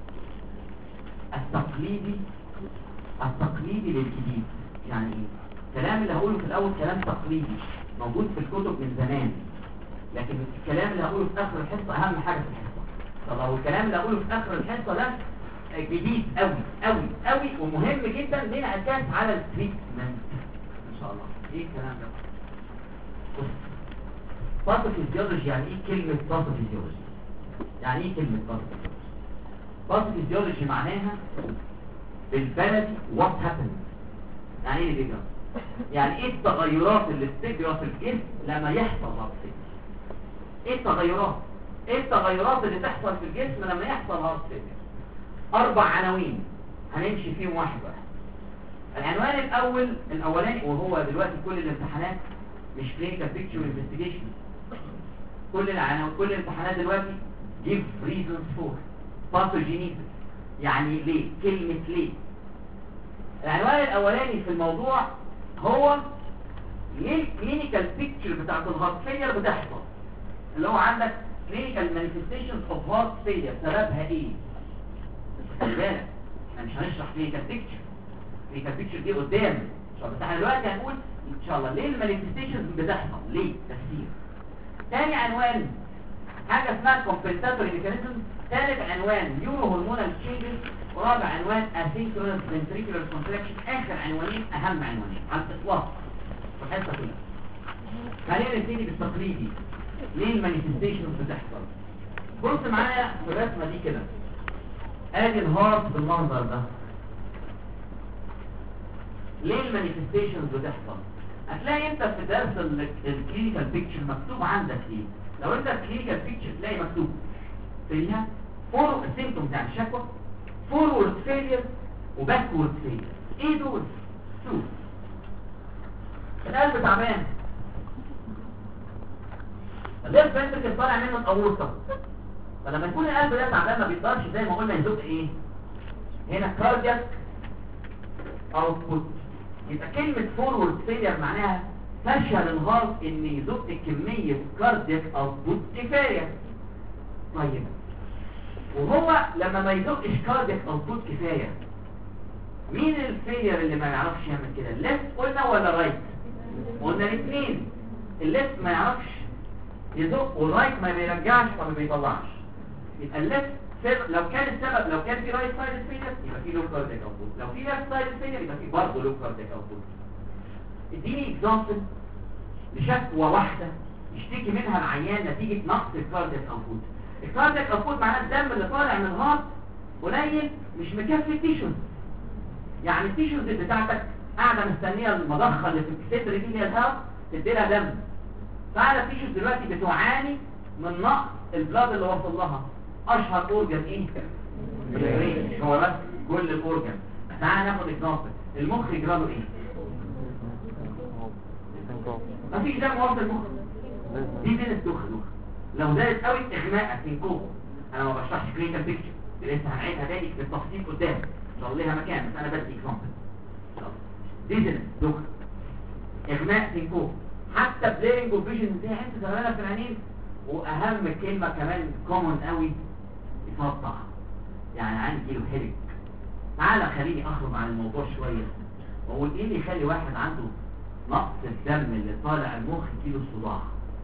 التقليدي للجديد. يعني ايه؟ الكلام اللي هقوله في الاول كلام تقليدي موجود في الكتب من زمان، لكن الكلام اللي هقوله في اخر الحصه اهم حاجه في الحصه. طب لو الكلام اللي هقوله في اخر الحصه ده جديد قوي قوي قوي ومهم جدا، لنا اساس على التريتمنت ان شاء الله. ايه الكلام ده؟ باثوفيزيولوجي. يعني ايه كلمه باثوفيزيولوجي؟ يعني ايه كلمه باثوفيزيولوجي؟ باثوفيزيولوجي معناها بالبلدي وات هابنز. يعني ايه كده؟ يعني ايه التغيرات اللي بتجرى في الجسم لما يحصل هارت فيلير؟ ايه التغيرات؟ ايه التغيرات اللي تحصل في الجسم لما يحصل هارت فيلير؟ 4 عناوين هنمشي فيهم واحد واحد. العنوان الاولاني، وهو دلوقتي كل الامتحانات مش كلينيكال بيكتشر انفستيجيشن، كل الامتحانات دلوقتي give reasons for pathogenesis. يعني ليه؟ كلمة ليه. العنوان الاولاني في الموضوع هو ليه الكلينيكال بيكتشر بتاعت الهارت فيلير بتحصل، اللي هو عندك كلينيكال مانيفستيشنز اوف هارت فيلير، سببها ايه؟ خلي بالك احنا مش هنشرح كلينيكال بيكتشر، كلينيكال بيكتشر دي قدام ان شاء الله، بس احنا دلوقتي هنقول ان شاء الله ليه المانيفستيشنز بتحصل، ليه تفسير. ثاني عنوان حاجه اسمها كومبنساتوري ميكانيزم. ثالث عنوان نيورو هرمونال تشينجز. ورابع عنوان اسينكرونس فنتريكولار كونتراكشن. اخر عنوانين اهم عنوانين على الاطلاق في الحصه كلها. خلينا نبتدي بالتقليدي، ليه المانيفستيشنز بتحصل. بص معايا في الرسمه دي كده، ادي الهارت بالمنظر ده. ليه المانيفستيشنز بتحصل؟ هتلاقي انت في درس الكلينيكال بيكتشر مكتوب عندك ايه. لو انت الكلينيكال بيكتشر تلاقي مكتوب فيها فور السيمبتومز يعني الشكوى، فورورد فيلير وباكورد فيلير. ايه دول؟ شوف القلب تعبان، الليفت فنتركل طالع منه الاورطه، فلما يكون القلب ده تعبان ما بيقدرش زي ما قلنا يزق ايه هنا كاردياك اوتبوت. يبقى كلمه فورورد فيلير معناها فشل الهارت ان يزق كميه كاردياك اوتبوت كفايه. طيب وهو لما ما يزقش كاردياك اوتبوت كفايه، مين الفيلير اللي ما يعرفش يعمل كده؟ الليفت قلنا ولا رايت؟ قلنا الاثنين. الليفت ما يعرفش يزق والرايت ما بيرجعش وما بيطلعش. يبقى الليفت لو كان السبب، لو كان في رايت سايد فيلير يبقى في لو كاردياك اوتبوت، لو في ليفت سايد فيلير يبقى في برضه لو كاردياك اوتبوت. اديني اكزامبل لشكوى واحده يشتكي منها العيان نتيجه نقص الكاردياك اوتبوت. الكاردياك اوتبوت معناه الدم اللي طالع من الهارت قليل، مش مكفي التيشوز. يعني التيشوز بتاعتك قاعده مستنيه المضخه اللي في الصدر دي هي الهارت تدي لها دم. فعلا التيشوز دلوقتي بتعاني من نقص البلاد اللي وصل لها. اشهر اورجن ايه؟ البرين. هو بس كل الاورجن. تعال ناخد اكزامبل. المخ يجراله ايه؟ مفيش دم واصل المخ، دي فين الدخ؟ لو زادت قوي اغماء سينكوب. انا ما بشرحش كلينيكال بيكتشر، لسه هنعيدها تاني بالتفصيل قدام، صار لها مكان، بس انا بدي اكزامبل. ديزنس دخ، اغماء سينكوب، حتى بليرنج وفيجن دي حته زغلله في العينين. واهم كلمه كمان كومن قوي، يصدع، يعني عندي كيلو هيدك. تعالى خليني اخرج عن الموضوع شويه واقول ايه اللي يخلي واحد عنده نقص الدم اللي طالع المخ كيلو صداع.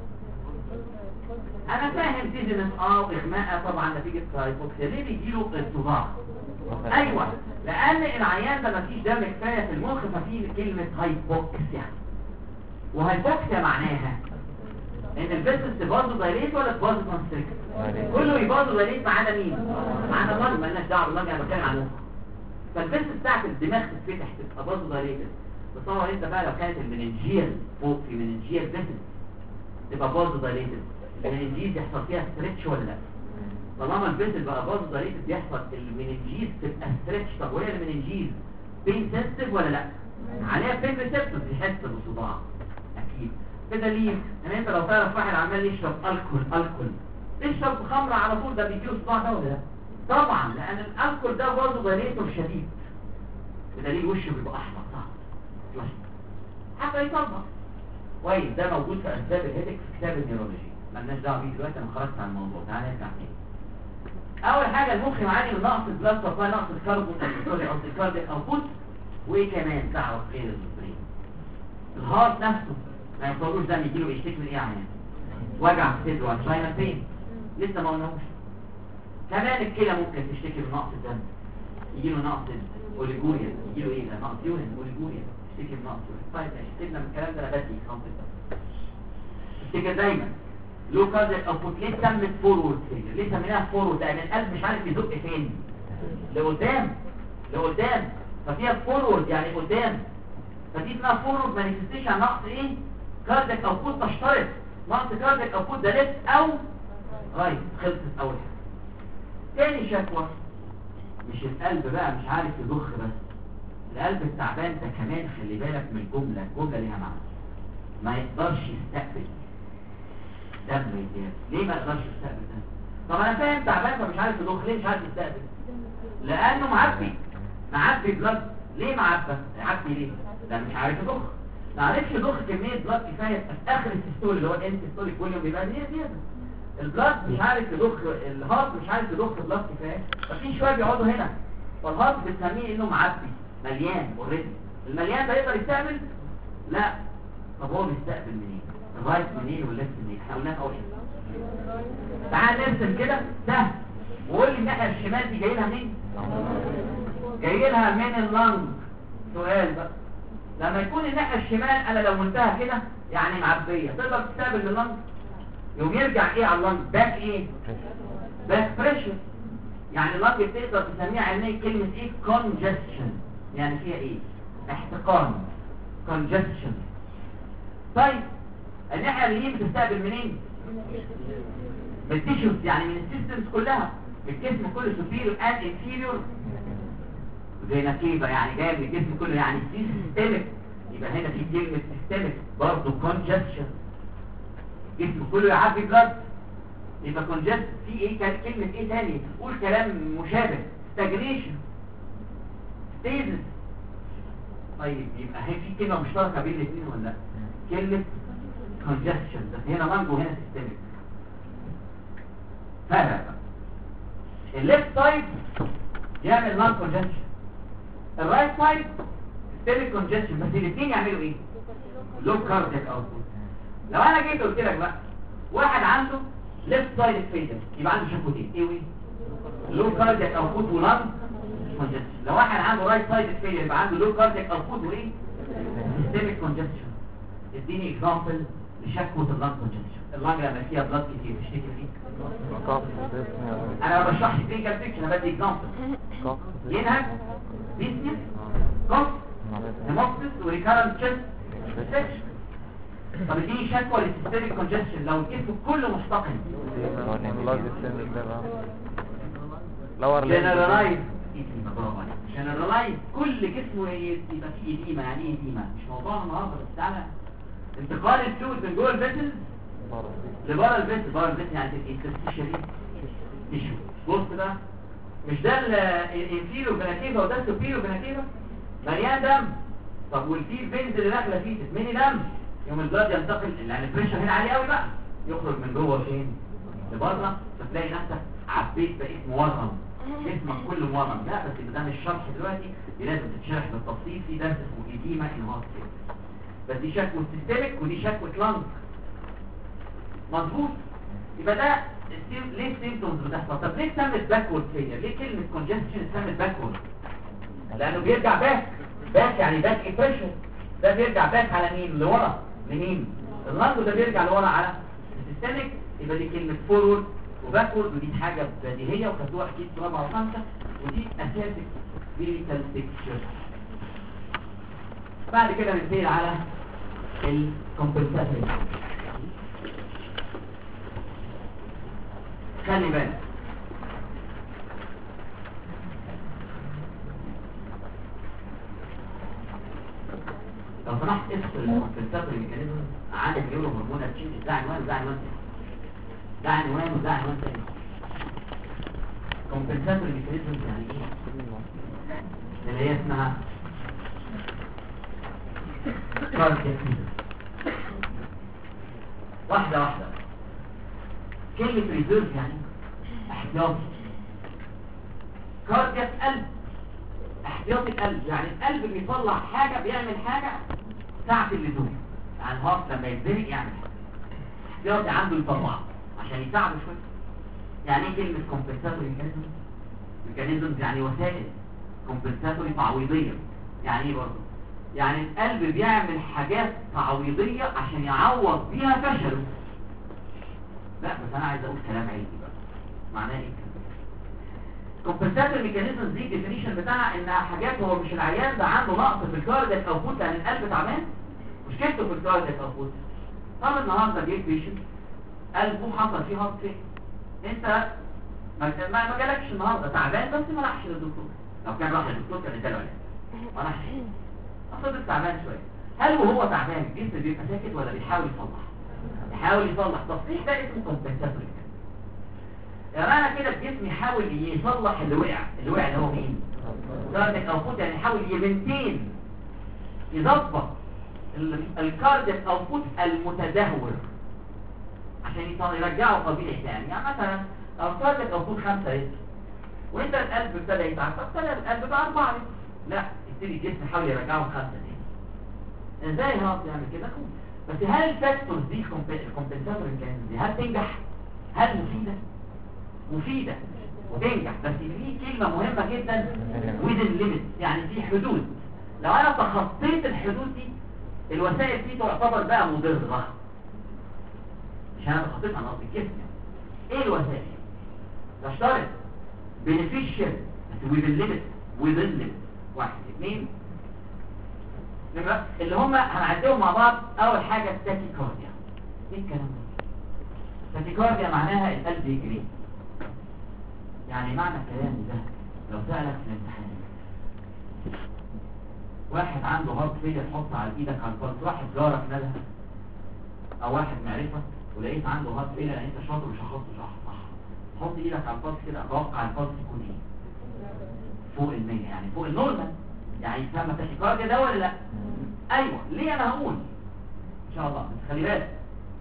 انا فاهم تيجنس واغماء طبعا نتيجه هايبوكسيا. ليه بيجيله الصداع؟ ايوه لان العيان ده مفيش دم كفايه في المخ، ففي كلمه هايبوكسيا. وهايبوكسيا معناها ان الفيسس تبازو دايليت ولا تبازو كونستريكت؟ كله يبازو دايليت ما عدا مين؟ ما عدا اللنج. مالناش دعوه باللنج، انا بتكلم عن المخ. فالفيسس بتاعت الدماغ تتفتح تبقى بازو دايليت. تصور انت بقى لو كانت المننجيال فوق في مننجيال فيسس تبقى بازو دايليت، المننجيز يحصل فيها ستريتش ولا لا؟ طالما الفيسس بقى بازو دايليت يحصل المننجيز تبقى ستريتش. طب وهي المننجيز بين سنسيتيف ولا لا؟ عليها بين ريسبتورز يحس بالصداع اكيد. بدليل ان انت لو تعرف واحد عمال يشرب الكحول تشرب خمره على طول، ده بيجيله صداع ده ولا لا؟ طبعا، لان الالكحول ده برضه دايليتور شديد. بدليل وشه بيبقى احمر صح حتى يطبق كويس. ده موجود في اسباب الهيدك في كتاب النيورولوجي، مالناش دعوه بيه دلوقتي، انا خرجت عن الموضوع. تعالى نرجع تاني. اول حاجه المخ يعاني من نقص البلاد سبلاي، نقص الكاردياك اوتبوت. وايه كمان تعرف غير البرين؟ الهارت نفسه ما يوصلوش دم، يجيله بيشتكي من ايه يعني؟ وجع في صدره وانجينا بين، لسه ما قلناهوش. كمان الكلى ممكن تشتكي من نقص الدم، يجيله نقص اوليجوريا. يجيله ايه ده؟ نقص يورين، اوليجوريا، تشتكي من نقص يورين. طيب سيبنا من الكلام ده، انا بدي اكزامبل بس. افتكر دايما لو كاردياك اوتبوت ليه سمت فورورد فيلير؟ ليه سميناها فورورد؟ لان القلب مش عارف يزق فين؟ لقدام، ففيها فورورد يعني قدام، فدي اسمها فورورد مانيفستيشن. نقص ايه؟ كاردياك اوتبوت. تشترط نقص كاردياك اوتبوت ده ليفت او رايت. خلصت اول حاجه. تاني شكوى، مش القلب بقى مش عارف يضخ بس، القلب التعبان ده كمان خلي بالك من الجمله ليها معنى. ما يقدرش يستقبل دم زياده. ليه ما يقدرش يستقبل دم؟ طب انا فاهم تعبان فمش عارف يضخ. ليه مش عارف يستقبل؟ لانه معبي بلاد. ليه معبي ليه؟ لان مش عارف يضخ. ما عرفش يضخ كميه بلاد كفايه في اخر السيستول اللي هو الانت سيستوليك فوليوم بيبقى زياده. البلاد مش عارف يضخ، الهارت مش عارف يضخ بلاد كفايه، ففي شويه بيقعدوا هنا، فالهارت بتسميه انه معبي مليان اوريدي. المليان ده يقدر يستقبل؟ لا. طب هو بيستقبل منين؟ الرايت منين والليفت منين؟ احنا قلناها اول تعال نرسم كده سهل وقول لي الناحيه الشمال دي جاي لها منين؟ جاي لها من اللنج. سؤال بقى، لما يكون الناحيه الشمال انا لو قلتها كده يعني معبيه، تقدر تستقبل اللنج؟ يوم يرجع ايه على اللنج؟ باك ايه؟ باك بريشر. يعني اللنج بتقدر تسميها علميا كلمه ايه؟ كونجستشن. يعني فيها ايه؟ احتقان، كونجستشن. طيب الناحيه اليمين بتستقبل منين؟ من التيشوز، يعني من السيستمز كلها، من الجسم كله، سوبيريور اند انفيريور فينا كيفا، يعني جاي من الجسم كله، يعني سيستمك. يبقى هنا في كلمة سيستمك برضه كونجكشن، جسمه كله يعبي بلاد، يبقى كونجكت في ايه كلمة ايه تاني قول كلام مشابه، ستاجنيشن، ستيزس. طيب يبقى هي في كلمة مشتركة بين الاثنين ولا لا؟ كلمة كونجكشن بس هنا لانج وهنا سيستمك. فرق الليفت سايد يعمل لانج كونجكشن، الرايت سايد سيستمك كونجكشن، بس الاثنين يعملوا ايه؟ لو كاردياك اوتبوت. لو انا جيت قلت لك بقى واحد عنده ليفت سايد فيلر يبقى عنده شكوتين ايه وايه؟ لو كاردياك اوتبوت ولانج كونجكشن. لو واحد عنده رايت سايد فيلر يبقى عنده لو كاردياك اوتبوت وايه؟ سيستمك كونجكشن. اديني اكزامبل لشكوى اللانج كونجكشن. اللانج لما فيها بلاد كتير تشتكي فيه؟ انا ما بشرحش كلينيكال بيكتشر، انا بدي اكزامبل. ينهج، بيسنس، كوف، هيموبسيس وريكارنت تشيست انفكشن. طب اديني شكوى للسيستميك كونجكشن لو الجسم كله محتقن. جنرالايز جنرالايز كل جسمه يبقى فيه إديمة. يعني ايه إديمة؟ مش موضوعنا النهارده بس تعالى انتقال الفلويد من جوه الفيسل لبره الفيسل. بره الفيسل يعني الانترستيشن تيشو. بص بقى مش ده الانفيرو فيناتيفا وده السوبيرو فيناتيفا مليان دم. طب والفيل فينز اللي داخله فيه ميني دم، يوم البلاد ينتقل يعني البريشر هنا عالي قوي بقى يخرج من جوه فين؟ لبره، فتلاقي نفسك عبيت بقيت مورم، جسمك كله مورم. لا بس ده مش شرح دلوقتي، دي لازم تتشرح بالتفصيل في درس اسمه ايديما انهارت. بس دي شكوى سيستميك ودي شكوى لانج. مظبوط. يبقى ده ليه السيمبتومز بتحصل؟ طب ليه سمت باكورد فيلير؟ ليه كلمه كونجستشن سمت باكورد؟ لانه بيرجع باك يعني باك امبريشن. ده بيرجع باك على مين؟ لورا. لمين؟ اللانج. ده بيرجع لورا على السيستميك. يبقى دي كلمه فورورد وباكورد، ودي حاجه بديهيه وخدوها اكيد في رابعه وخمسه، ودي اساسك كلينيكال بيكتشر. بعد كده بننتقل على الكومبنساتوري. خلي بالك لو سمحت اسم الكومبنساتوري ميكانيزم عن النيورو هرمونال تشينج. ده عنوان وده عنوان تاني، ده عنوان وده عنوان تاني. كومبنساتوري ميكانيزم يعني ايه؟ اللي هي اسمها كاردياك. واحدة واحدة. كلمة ريزيرف يعني احتياطي. كاردياك قلب، احتياطي القلب يعني القلب بيطلع حاجة، بيعمل حاجة ساعة اللزوم. يعني الهارت لما يتزنق يعمل حاجة احتياطي عنده يطلعها عشان يساعده شوية. يعني ايه كلمة كومبنساتوري ميكانيزم؟ ميكانيزم يعني وسائل كومبنساتوري تعويضية. يعني ايه برضه؟ يعني القلب بيعمل حاجات تعويضية عشان يعوض بيها فشله. لا بس انا عايز اقول كلام علمي بقى. معناه ايه كومبنساتوري ميكانيزم؟ دي الديفينيشن بتاعها انها حاجات هو مش العيان ده عنده نقص في الكاردياك اوتبوت لان القلب تعبان، مشكلته في الكاردياك اوتبوت. طب النهارده جيت بيشنت قلبه حصل فيه هارت فيل، انت ما جالكش النهارده تعبان بس ما راحش للدكتور. لو كان راح للدكتور كان اداله علاج، ما راحش. أصدق تعبان شوية. هل وهو تعبان الجسم بيبقى ساكت ولا بيحاول يصلح؟ يحاول يصلح. تصليح ده اسمه كومبنساتوري. يعني انا كده الجسم يحاول يصلح اللي وقع اللي هو مين؟ كاردياك اوتبوت. يعني يحاول يمنتين يظبط الكاردياك اوتبوت المتدهور عشان يرجعه طبيعي تاني. يعني مثلا لو الكاردياك اوتبوت 5 لتر وانت القلب ابتدى يتعب، ابتدى القلب بقى 4 لتر، لا يبتدي الجسم يحاول يرجعه 5 تاني. ازاي هرب يعمل كده؟ بس هل الفاكتورز دي الكومبنساتوري ميكانيزم دي هل تنجح؟ هل مفيدة وتنجح؟ بس في كلمة مهمة جدا within limit، يعني في حدود. لو انا تخطيت الحدود دي الوسائل دي تعتبر بقى مضرة. مش انا تخطيتها، انا قصدي الجسم. ايه الوسائل؟ تشترط beneficial بس within limit 1 2 اللي هم هنعديهم مع بعض. اول حاجة التاكيكارديا. ايه الكلام ده؟ التاكيكارديا معناها القلب يجري. يعني معنى الكلام ده لو سألك في الامتحان واحد عنده هارت فيلير حط على ايدك على البلس، واحد جارك ندى او واحد معرفه ولقيت عنده هارت فيلير، يعني انت شاطر وشخصته صح، حط ايدك على البلس كده، اتوقع البلس يكون ايه؟ فوق ال100، يعني فوق النورمال، يعني يسمى تاكيكارديا ده ولا لا؟ ايوه. ليه؟ انا هقول ان شاء الله، بس خلي بالك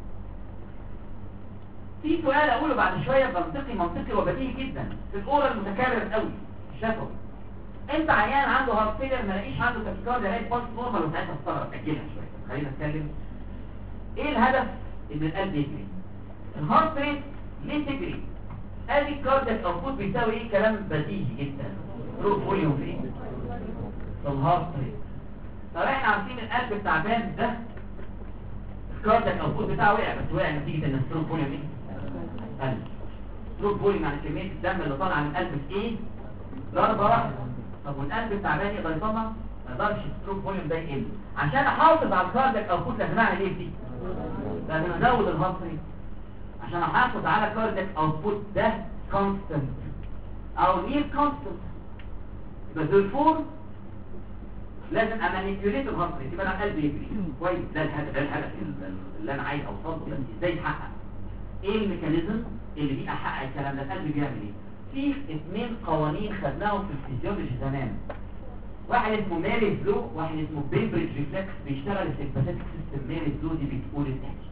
في سؤال اقوله بعد شويه منطقي وبديهي جدا في الاورال المتكرر قوي الشفوي. انت عيان عنده هارت فيلير ما لاقيش عنده تاكيكارديا، لقيت بلس نورمال، وساعتها استغرب. اجلها شويه، خلينا نتكلم ايه الهدف ان القلب يجري. الهارت ريت ليه تجري؟ ادي الكاردياك اوتبوت بيساوي ايه؟ كلام بديهي جدا، ثرو فوليوم في ايه؟ الهارت ريت. طب احنا عارفين القلب التعبان ده الكاردياك اوتبوت بتاعه وقع، بس وقع نتيجه ان الثرو فوليوم ايه؟ قل. ثرو فوليوم يعني كميه الدم اللي طالعه من القلب في ايه؟ ضربه واحده. طب والقلب التعبان يقدر يطلع؟ ما يقدرش الثرو فوليوم ده يقل. عشان احافظ على الكاردياك اوتبوت لازم اعمل ايه فيه؟ لازم ازود الهارت ريت عشان احافظ على كاردياك اوتبوت ده كونستنت او نير كونستنت. يبقى therefore لازم امانيبيوليت الهارت ريت، يبقى انا قلبي يجري كويس. ده الهدف اللي انا عايز اوصل له. بس ازاي يتحقق؟ ايه الميكانيزم اللي بيه احقق الكلام ده؟ القلب بيعمل ايه؟ في 2 قوانين خدناهم في الفيزيولوجي زمان، واحد اسمه ماري فلو، واحد اسمه بيمبريدج ريفلكس. بيشتغل السيمباثيك سيستم. ماري فلو دي بتقول التالي،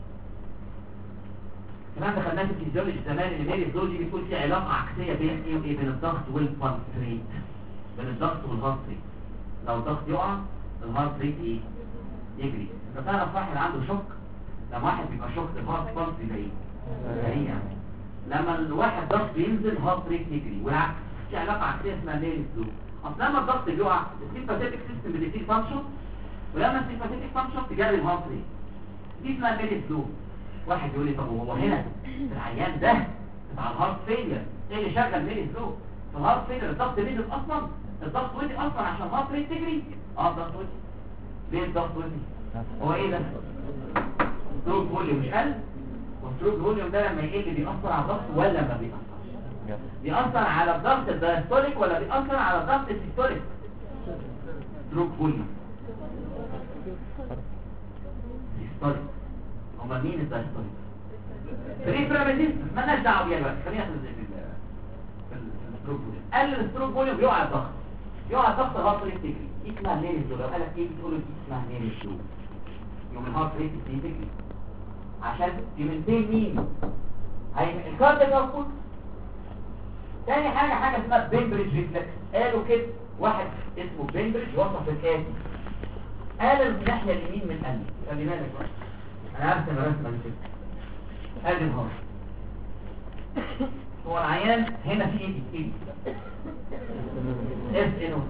كمان دخلناه في الفيزيولوجي زمان، ان ماري فلو دي بتقول في علاقه عكسيه بين ايه وايه؟ بين الضغط والبلس ريت، بين الضغط والهارت ريت. لو الضغط يقع الهارت ريت ايه؟ يجري. انت تعرف واحد عنده شوك، لما واحد بيبقى شوك الهارت بلس بيبقى ايه؟ سريع. لما الواحد ضغط بينزل الهارت ريت يجري، والعكس. في علاقه عكسيه اسمها ماري فلو. اصل لما الضغط بيقع السيمباثيك سيستم بتبتدي فانكشن، ولما السيمباثيك فانكشن تجري الهارت ريت. دي اسمها ماري فلو. واحد يقول لي طب هو هنا العيان ده بتاع الهارت فيلير ايه اللي شغل ماري فلو؟ في الهارت فيلير الضغط نزل اصلا، الضغط ودي اصلا عشان الهارت ريت تجري. الضغط ودي. ليه الضغط ودي؟ هو ايه ده؟ ستروك فوليوم مش قل؟ والستروك فوليوم ده لما يقل بيأثر على الضغط ولا ما بيأثرش؟ بيأثر على الضغط الدايستوليك ولا بيأثر على الضغط السيستوليك؟ ستروك فوليوم سيستوليك. هما مين الدايستوليك؟ بريفرال ريزيستنس مالناش دعوه بيها دلوقتي، خلينا في الستروك فوليوم. قلل الستروك فوليوم بيقع الضغط، يقع الضغط الهارت ريت تجري. دي اسمها ميري فلو. لو قالك ايه بتقول له دي اسمها ميري فلو. يوم الهارت ريت تجري عشان يمنتين مين؟ الكاردياك اوتبوت. تاني حاجه اسمها بيمبريدج ريفلكس. قالوا كده واحد اسمه بيمبريدج وصف الاتي، قال الناحيه اليمين من القلب. خلي بالك بقى انا هرسم الرسمه دي كده. ادي الهارت، هو العيان هنا في ايدي اس انو.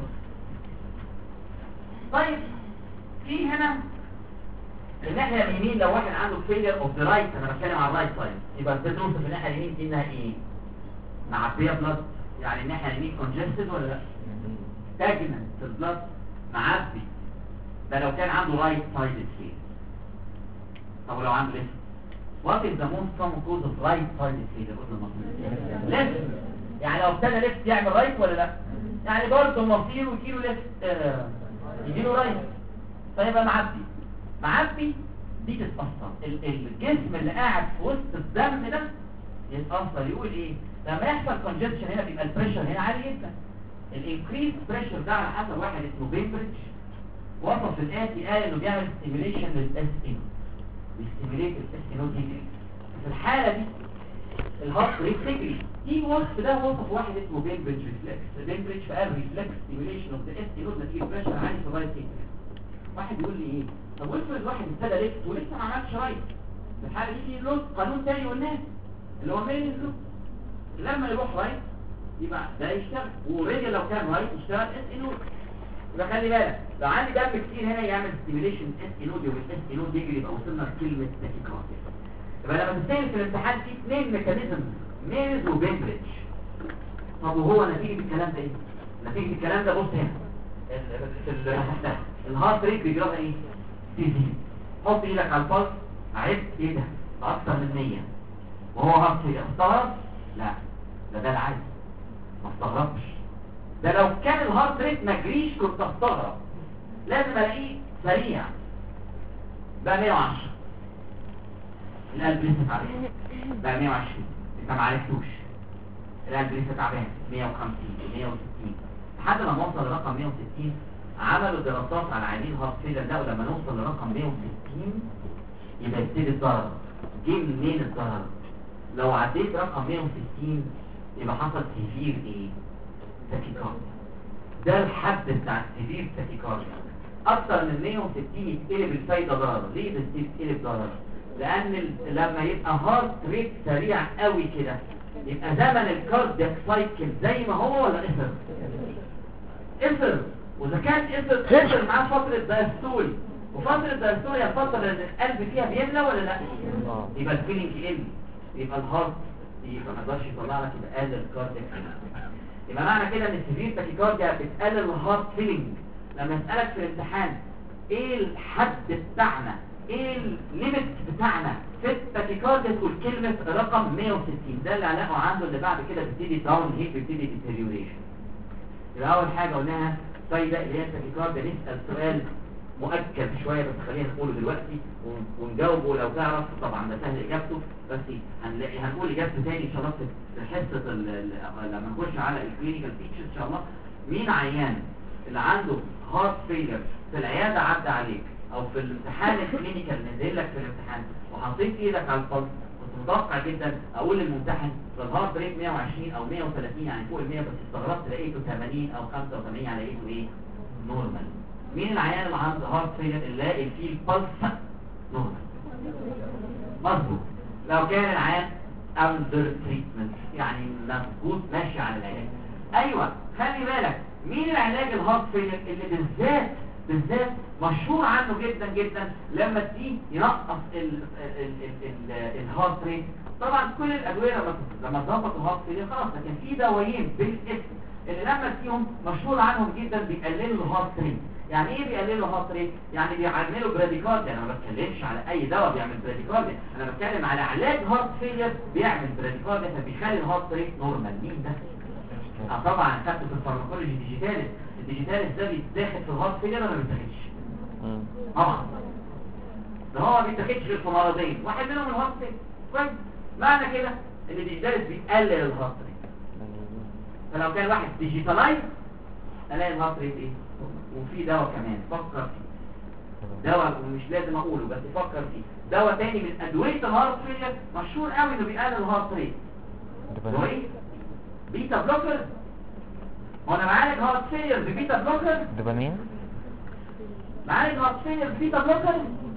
طيب في هنا الناحيه اليمين لو واحد عنده فيلير اوف ذا رايت، انا بتكلم على الرايت سايد، يبقى البيتروس في الناحيه اليمين دي انها ايه؟ معبيه بلاد، يعني الناحيه اليمين كونجستد ولا لا؟ ستاجننت في البلاد، معبي. ده لو كان عنده رايت سايد فيلير. طب لو عنده ليفت؟ وات از ذا موست كومن كوز اوف رايت سايد فيلير؟ قلنا المصري ليفت. يعني لو ابتدى ليفت يعمل رايت ولا لا؟ يعني برضه مصيره يجيله ليفت، يجيله رايت، فيبقى معبي دي تتأثر. الجسم اللي قاعد في وسط الدم ده يتأثر. يقول ايه؟ لما يحصل كونجكشن هنا بيبقى البريشر هنا عالي جدا. الانكريس بريشر ده على حسب واحد اسمه بيمبريدج وصف الاتي، قال انه بيعمل ستيميليشن للاس ان، بيستيميليت الاس ان تجري. في الحاله دي الهارت ريت تجري. دي وصف ده وصف واحد اسمه بيمبريدج ريفلكس. بيمبريدج فقال ريفلكس ستيميليشن اوف ذا اس ان نتيجه بريشر عالي في الرايت تجري. واحد يقول لي ايه؟ طب افرض واحد ابتدى ليفت ولسه ما عملش رايت، في الحاله دي في له قانون تاني قلناه اللي هو مين له، لما يروح رايت يبقى ده يشتغل، ورجل لو كان رايت يشتغل اس انود. يبقى خلي بالك لو عندي دم كتير هنا يعمل ستيميليشن اس انود، والاس انود يجري، يبقى وصلنا لكلمه تاكيكارديا. يبقى لما تستخدم في الامتحان في 2 ميكانيزم، ميرز وبيمبريدج. طب وهو نتيجه الكلام ده ايه؟ نتيجه الكلام ده بص هنا في الهارت ريت بيجرى ايه؟ تزيد. حط ايدك على البلس، عرفت ايه ده؟ اكتر من 100 وهو هارت ريت. استغرب؟ لا، ده العادي، ما استغربش. ده لو كان الهارت ريت ما جريش كنت استغرب. لازم الاقيه سريع. بقى 110 القلب لسه تعبان، بقى 120 انت ما عرفتوش، القلب لسه تعبان 150 160 لحد ما نوصل لرقم 160. عملوا دراسات على عيانين هارت فيلر، لقوا لما نوصل لرقم 160 يبقى يبتدي الضرر. جه منين الضرر؟ لو عديت رقم 160 يبقى حصل سيفير ايه؟ تاكيكارديا. ده الحد بتاع السيفير تاكيكارديا. اكتر من 160 يتقلب الفايده ضرر. ليه بتتقلب ضرر؟ لان لما يبقى هارت ريت سريع قوي كده يبقى زمن الكاردياك سايكل زي ما هو ولا قصر. واذا كان قصر معاه فتره دايستول، وفتره دايستول هي الفتره اللي القلب فيها بيملى ولا لا؟ يبقى الفيلينج يقل، يبقى الهارت يبقى ما يقدرش يطلع لك، يبقى قلل الكاردياك. يبقى معنى كده ان السيفير تاكيكارديا بتقلل الهارت فيلينج. لما اسالك في الامتحان ايه الحد بتاعنا، ايه الليميت بتاعنا في التاكيكارديا، تقول كلمه رقم 160. ده اللي علاقه عنده اللي بعد كده بيبتدي داون هيت، بيبتدي ديتيريوريشن. يبقى اول حاجه قلناها فايده اللي هي التاكيكارديا. نسال سؤال مؤكد شويه بس خلينا نقوله دلوقتي ونجاوبه لو تعرف، طبعا ده سهل اجابته، بس هنقول اجابته تاني ان شاء الله في حصه لما نخش على الكلينيكال فيتشرز ان شاء الله. مين عيان اللي عنده هارت فيلر في العياده عدى عليك او في الامتحان الكلينيكال نزل لك في الامتحان وحطيت ايدك على البلس، كنت متوقع جدا اقول للممتحن الهارت ريت 120 او 130 يعني فوق ال 100، بس استغربت لقيته 80 او 85 يعني لقيته ايه؟ نورمال. مين العيان اللي عنده هارت فيلر اللي لاقي فيه البلس نورمال؟ مظبوط. لو كان العيان اندر تريتمنت يعني مظبوط ماشي على العلاج. ايوه خلي بالك مين العلاج الهارت فيلر اللي بالذات مشهور عنه جدا جدا لما تيجي ينقص الهارت ريت. طبعا كل الادويه لما تظبط الهارت فيلر خلاص، لكن في دوايين بالاسم اللي لما فيهم مشهور عنهم جدا بيقللوا الهارت ريت. يعني ايه بيقللوا الهارت ريت؟ يعني بيعملوا براديكارديا. انا ما بتكلمش على اي دواء بيعمل براديكارديا، انا بتكلم على علاج هارت فيلر بيعمل براديكارديا فبيخلي الهارت ريت نورمال. مين ده؟ طبعا خدته في الفارماكولوجي الديجيتاليس ده بيتاخد في الهارت فيلر ولا ما بيتاخدش؟ طبعا ده هو ما بيتاخدش غير في مرضين، واحد منهم الهارت فيلر. كويس، معنى كده ان الديجيتاليس بيقلل الهارت ريت. فلو كان واحد ديجيتالايز الاقي الهارت ريت ايه؟ وفي دواء كمان فكر فيه، دواء ومش لازم اقوله بس فكر فيه، دواء تاني من ادويه الهارت فيلر مشهور قوي انه بيقلل الهارت ريت. هو ايه؟ بيتا بلوكر. وانا بعالج هارت فيلر ببيتا بلوكر.
دوبامين.
بعالج هارت فيلر ببيتا بلوكر.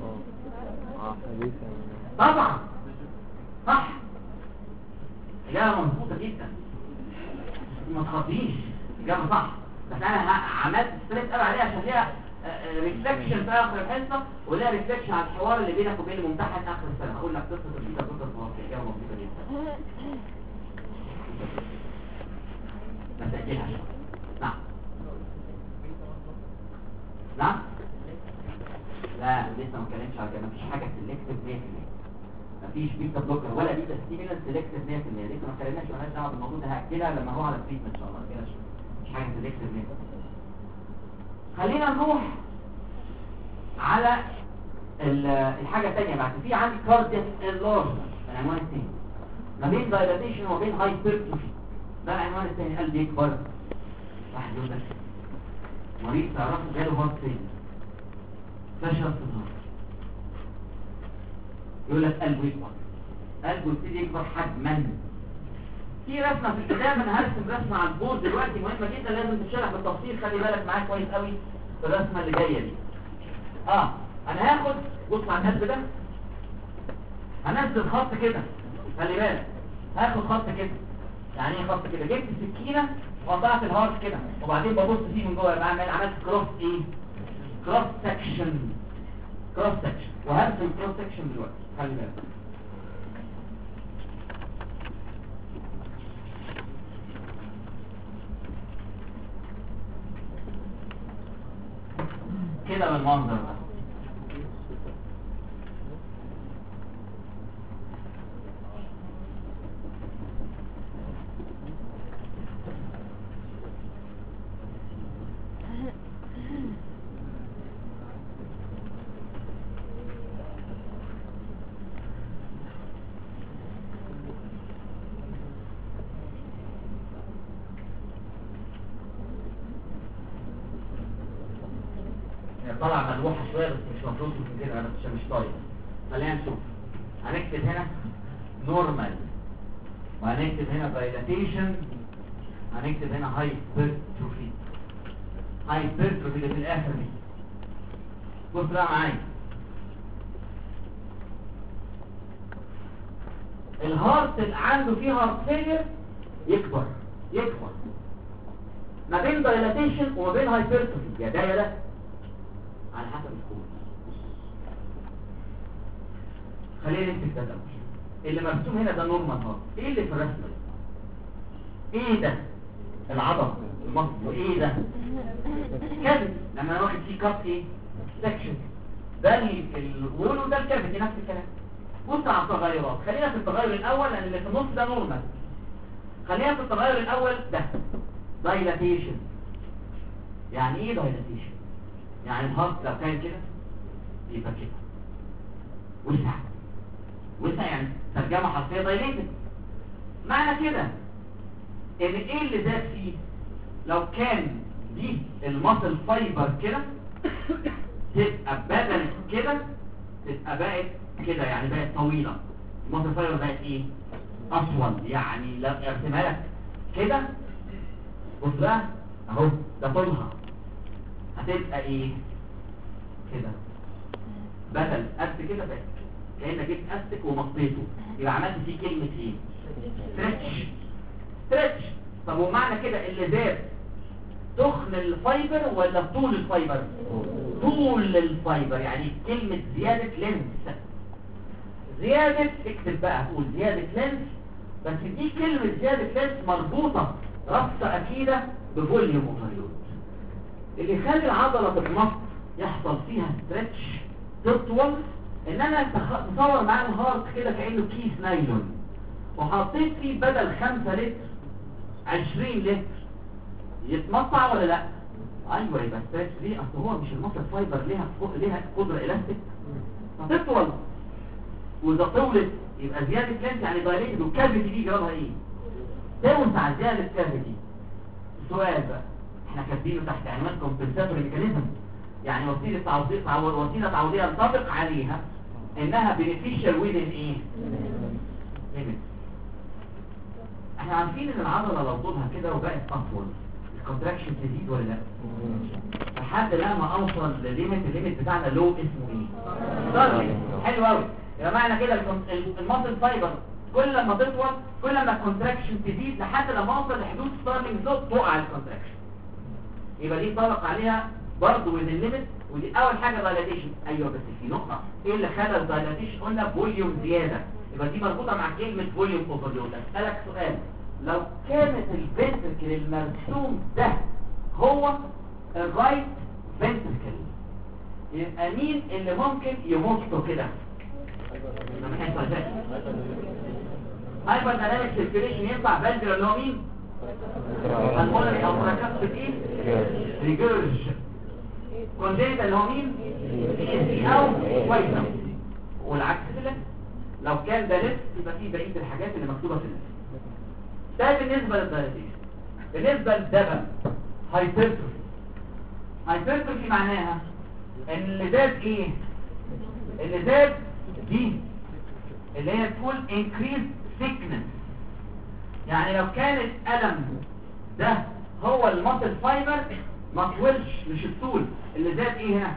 طبعا صح، اجابه مظبوطه جدا، ما تخطيش، اجابه صح. بس انا عملت ستريس قوي عليها عشان ليها ريفلكشن في اخر الحصه، وليها ريفلكشن على الحوار اللي بينك وبين الممتحن اخر السنه. هقول لك قصه البيتا بلوكر في اجابه مظبوطه جدا. مسألتها نعم نعم. لا لسه ما اتكلمش على كده، مفيش حاجه سيلكتيف 100%، مفيش بيتا بلوكر ولا بيتا ستيمولانت سيلكتيف 100%. لسه ما اتكلمناش مالهاش دعوه بالموضوع ده، هاكدها لما هو على التريتمنت ان شاء الله. كده مش حاجه سيلكتيف 100%. خلينا نروح على الحاجه الثانيه بعد. في عندي كاردياك انلارجمنت العنوان الثاني، ما بين دايلاتيشن وما بين هايبرتروفي. ده العنوان الثاني، قلب يكبر. واحد يقول لك مريض تعرفه جاله هارت فيلر فشل في الهارت، يقول لك قلبه يكبر، قلبه يبتدي يكبر حجما. في رسمه في الكتاب، انا هرسم رسمه على البورد دلوقتي مهمه جدا لازم تتشرح بالتفصيل، خلي بالك معايا كويس قوي في الرسمه اللي جايه دي. انا هاخد بص على القلب ده، هنزل خط كده، خلي بالك هاخد خط كده. يعني ايه خط كده؟ جبت سكينه وقطعت الهارت كده وبعدين ببص فيه من جوه، عملت كروس ايه؟ كروس سكشن. وهرسم كروس سكشن دلوقتي، خلي بالك. كده بالمنظر ده. طالعه ملوحه شويه بس مش مفروض تكون كده، انا مش طايق. خلينا نشوف. هنكتب هنا نورمال، وهنكتب هنا دايلاتيشن، هنكتب هنا هايبرتروفي. هايبرتروفي اللي في الاخر دي. بص بقى معايا، الهارت اللي عنده فيه هارت فيلير يكبر ما بين دايلاتيشن وما بين هايبرتروفي، يا ده يا ده على حسب الكود. خلينا نكتب ده الاول. اللي مرسوم هنا ده نورمال هارت. ايه اللي في الرسمه دي؟ ايه ده؟ العضله المصل. وايه ده؟ كافيتي. لما انا واخد فيه كاب ايه؟ سكشن. ده الوول وده الكافيتي نفس الكلام. بص على التغيرات. خلينا في التغير الاول لان اللي في النص ده نورمال. خلينا في التغير الاول ده دايلاتيشن. يعني ايه دايلاتيشن؟ يعني الهارت لو كان كده يبقى كده وسع يعني ترجمه حرفيه دايليتد. معنى كده ان ايه اللي زاد فيه؟ لو كان دي الماسل فايبر كده تبقى بدل كده تبقى بقت كده، يعني بقت طويله. الماسل فايبر بقت ايه؟ اطول. يعني لو ارسمها لك كده بص بقى اهو ده طولها هتبقى ايه كده، بدل قد كده بقت كأنك جبت استك ومطيته، يبقى عملت فيه كلمة ايه؟ ستريتش. طب ومعنى كده اللي زاد تخن الفايبر ولا طول الفايبر؟ طول الفايبر. يعني كلمة زيادة لينس. زيادة اكتب بقى قول زيادة لينس، بس دي كلمة زيادة لينس مربوطة ربطة أكيدة بفوليوم وفريود. اللي يخلي العضلة بالنص يحصل فيها ستريتش تطول ان انا تصور معاه الهارت كده كأنه كيس نايلون وحطيت فيه بدل 5 لتر 20 لتر، يتمطع ولا لا؟ ايوه يبقى ستريتش. ليه؟ اصل هو مش المصل فايبر ليها قدرة الاستيك فتطول، واذا طولت يبقى زيادة لينس يعني دايليتد. والكافيتي دي جرالها ايه؟ توسع زيادة كافيتي. السؤال بقى احنا كاتبينه تحت عنوان كومبنساتوري ميكانيزم، يعني وسيلة تعويضية نطبق عليها انها بينيفيشال ويزن ايه؟ ليميت. احنا عارفين ان العضلة لو طولها كده وبقت اطول الكونتراكشن تزيد ولا لا؟ لحد لما اوصل لليميت. الليميت بتاعنا لو اسمه ايه؟ ستارلينج. حلو قوي. يبقى معنى كده الماسل فايبر كل لما تطول كل لما الكونتراكشن تزيد لحد لما اوصل لحدود ستارلينج زود تقع الكونتراكشن. يبقى دي طبق عليها برضه وذ الليميت. ودي اول حاجه دايلاتيشن. ايوه بس في نقطه، ايه اللي خلى الدايلاتيشن؟ قلنا فوليوم زياده، يبقى دي مربوطه مع كلمه فوليوم اوفرلود. اسالك سؤال، لو كانت الفنتركل المرسوم ده هو الرايت فنتركل يبقى مين اللي ممكن يمطه كده؟ ما حصل ده هايبر دايناميك سيركيليشن ينفع فالفيولار اللي هو مين؟ المولري او تراكاسبت ايه؟ ريجيرج. كونجينيتال اللي هو مين؟ سي او كويس. والعكس كده لو كان ده ليفت يبقى فيه بقيه الحاجات اللي مكتوبه في الليست. ده بالنسبه للدايلاتيشن. بالنسبه للدبل هايبرتروفي. هايبرتروفي معناها ان اللي زاد ايه؟ اللي زاد دي اللي هي تقول increased thickness. يعني لو كان الألم ده هو الماسل فايبر ما طولش مش الطول، اللي زاد ايه هنا؟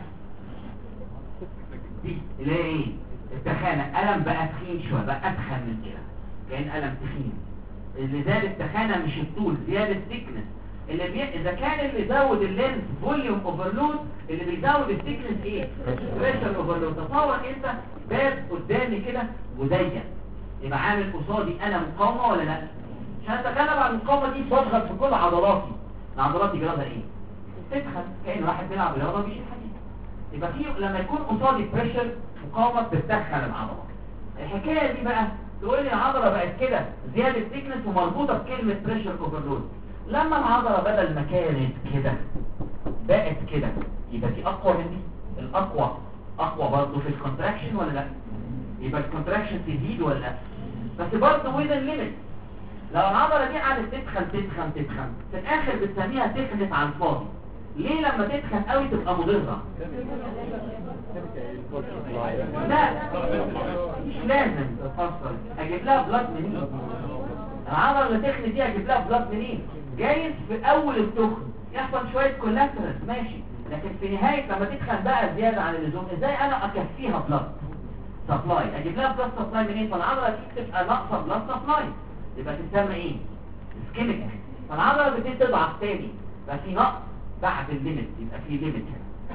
دي اللي هي ايه؟ التخانة. ألم بقى تخين شوية، بقى أتخن من كده كأن ألم تخين. اللي زاد التخانة مش الطول، زيادة thickness. إذا كان اللي زود اللينس فوليوم اوفرلود، اللي بيزود الثيكنس ايه؟ بريشر اوفرلود. تصور انت باب قدامي كده وضيق، يبقى عامل قصادي انا مقاومه ولا لا؟ عشان اتغلب على المقاومه دي بضغط في كل عضلاتي. عضلاتي جرادها ايه؟ تدخل كأن واحد بيلعب رياضه بيشيل حديد. يبقى في لما يكون قصادي بريشر مقاومه بتدخل العضله. الحكايه دي بقى تقول لي العضله بقت كده زياده ثيكنس ومربوطه بكلمه بريشر اوفرلود. لما العضلة بدل ما كانت كده بقت كده يبقى دي اقوى من دي. الاقوى اقوى برضه في الكونتراكشن ولا لا؟ يبقى الكونتراكشن تزيد ولا لا؟ بس برضه ويز الليميت. لو العضلة دي قعدت تتخن في الاخر بتسميها تخنت على الفاضي. ليه لما تتخن قوي تبقى مضره؟ لا مش لازم تتفصل. اجيب لها بلاد منين؟ العضله اللي تخن دي اجيب لها بلاد منين؟ جايز في اول التخن يحصل شويه كولاترال ماشي، لكن في نهايه لما تتخن بقى زياده عن اللزوم ازاي انا اكفيها بلاد سبلاي؟ اجيب لها بلاد سبلاي منين؟ فالعضله دي تبقى ناقصه بلاد سبلاي، يبقى تسمى ايه؟ اسكيميك. فالعضله بتبتدي تضعف تاني، يبقى في نقص بعد الليميت، يبقى في ليميت.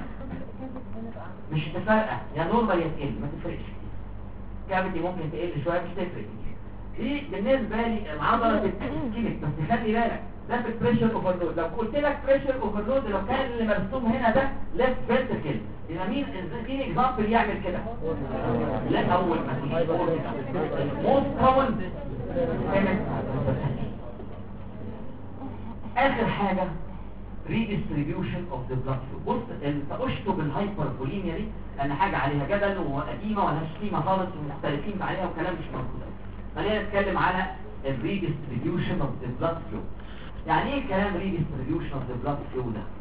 مش تفرقه يا نورمال يا تقل، ما تفرقش. كافيتي ممكن تقل شويه مش تفرق. دي بالنسبه لي العضله بتسكيميك. بس خلي بالك ده في بريشر اوفرلود. لو قلت لك بريشر اوفرلود لو كان اللي مرسوم هنا ده ليفت فيرتيكال، يبقى مين اكزامبل يعمل كده؟ لا اول ما تيجي تقول كده موست كومن. اخر حاجه redistribution of the blood flow. بص انت اشطب الهايبربوليميا دي لان حاجه عليها جدل وقديمه ومالهاش قيمه خالص ومختلفين عليها وكلام مش موجود. خلينا نتكلم على redistribution of the blood flow. يعني ايه كلام redistribution of the blood flow ده؟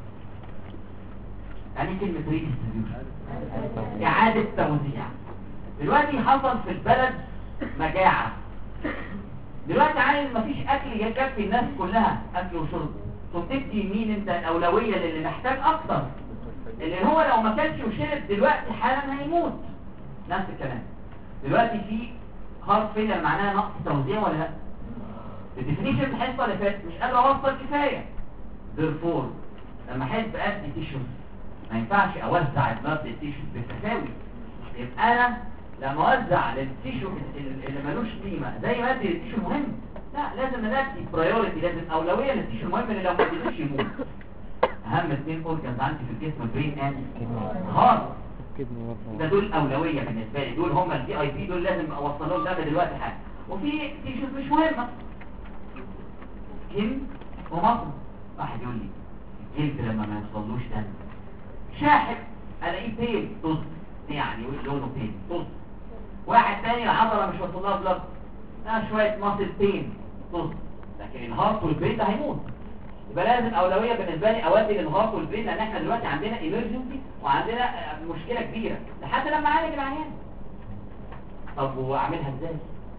يعني ايه كلمه redistribution؟ اعاده توزيع. دلوقتي حصل في البلد مجاعه، دلوقتي عايز مفيش اكل يكفي الناس كلها، اكل وشرب، تدي مين انت الاولويه للي محتاج اكتر؟ اللي هو لو ما كانش وشرب دلوقتي حالا هيموت. نفس الكلام دلوقتي في هارت فيلر معناها نقص توزيع ولا لا؟ الديفينيشن الحصه اللي فاتت مش قادر اوصل كفايه. therefore لما احب ادي تيشوز ما ينفعش اوزع البلد للتيشوز بالتساوي. يبقى انا لما اوزع للتيشو اللي ملوش قيمه زي ما ادي للتيشو المهم، لا لازم ندي برايورتي، لازم اولويه للتيشو المهم اللي لو ما اديتوش يموت. اهم اثنين اورجانز عندي في الجسم البرين اند هارت، ده دول اولويه بالنسبه لي، دول هم الدي اي بي، دول لازم اوصل لهم ده دلوقتي حاجه. وفي تيشوز مش مهمه، سكين ومصل. واحد يقول لي الجلد لما ما يوصلوش دم شاحب الاقيه بيل طز، يعني لونه بيل طز. واحد تاني العضله مش واصلها بلد شويه ماسل بين طز، لكن الهارت والبرين ده هيموت. يبقى لازم اولويه بالنسبه لي اودي للهارت والبرين، لان احنا دلوقتي عندنا ايمرجنسي وعندنا مشكله كبيره لحد لما اعالج العيان. طب واعملها ازاي؟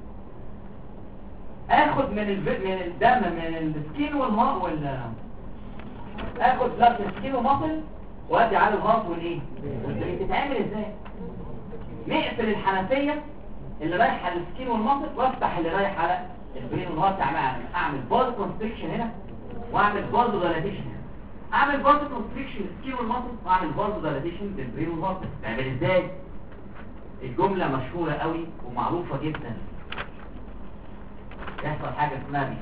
اخد من الدم من السكين والماء اخد بلاد السكين ومصل وادي على الهارت والايه والبرين. بتتعمل ازاي؟ نقفل الحنفيه اللي رايح على السكين والمصل وافتح اللي رايح على البرين والهارت. اعمل باز كونستريكشن هنا واعمل باز دايلاتيشن هنا. اعمل باز كونستريكشن للسكين والمصل واعمل باز دايلاتيشن للبرين والهارت. بتتعمل ازاي؟ الجمله مشهوره قوي ومعروفه جدا. يحصل حاجه اسمها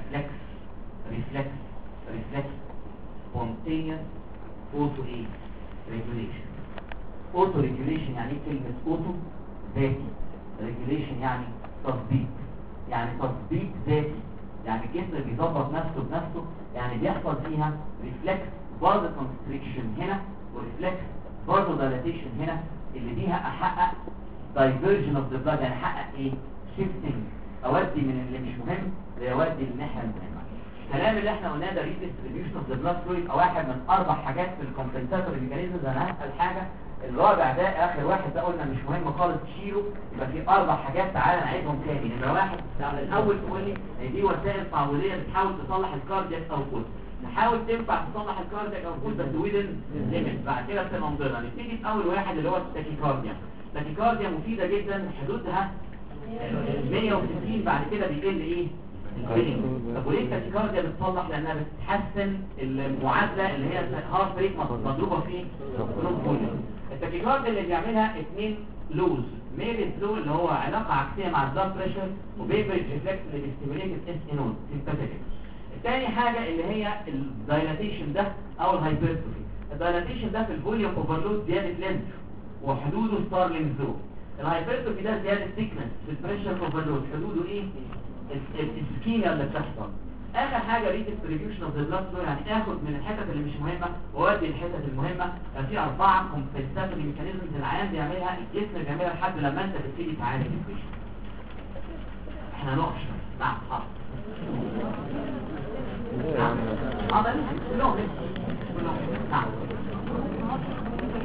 ريفلكس سبونتينيوس اوتو ريجوليشن. اوتو ريجوليشن يعني ايه كلمه اوتو؟ ذاتي. ريجوليشن يعني تظبيط، يعني تظبيط ذاتي، يعني الجسم بيظبط نفسه بنفسه. يعني بيحصل فيها ريفلكس برضه كونستريكشن هنا وريفلكس برضه دايلاتيشن هنا، اللي بيها احقق دايفرجن اوف ذا بلاد. يعني احقق ايه؟ شيفتنج، اودي من اللي مش مهم لاودي للناحيه المهمه. الكلام اللي احنا قلناه ده ريديستريبيوشن اوف ذا بلاد فلو يبقى واحد من اربع حاجات في الكومبنساتوري ميكانيزمز. انا هسال حاجه الرابع ده اخر واحد ده قلنا مش مهم خالص تشيله. يبقى في اربع حاجات تعالى نعيدهم تاني. نمره واحد الاول تقول لي دي وسائل تعويضيه بتحاول تصلح الكاردياك اوتبوت، نحاول تنفع تصلح الكاردياك اوتبوت بس ويدن ليميت. بعد كده بتبقى منظره. نبتدي في اول واحد اللي هو التاكيكارديا. التاكيكارديا مفيده جدا، حدودها 160. بعد كده بيقل ايه؟ طب وليه التاكيكارديا بتصلح؟ لانها بتحسن المعادله اللي هي الهارت ريت مضروبه في جروب فوليوم. التاكيكارديا اللي بيعملها اثنين لوز، ميريز لو اللي هو علاقه عكسيه مع البلاد بريشر، وبيبرج ريفلكس اللي بيستيميليت الاس اي نود سيمباثيك. الثاني حاجه اللي هي الدايلاتيشن ده او الهايبرتروفي. الدايلاتيشن ده في الفوليوم اوفرلود زياده لينث وحدوده ستارلينج زون. الهايبرتروفي ده زياده ثيكنس في البريشر اوفرلود، حدوده ايه؟ السكينه اللي بتحصل. اخر حاجه ريديستريبيوشن اوف ذا بلاد فلو، يعني اخد من الحتت اللي مش مهمه واودي الحتت المهمه. يعني في 4 كومبنساتوري ميكانيزمز العيان بيعملها، الجسم بيعملها لحد لما انت تبتدي تعالج البيشنت. احنا نقف شويه. نعم حاضر. حاضر.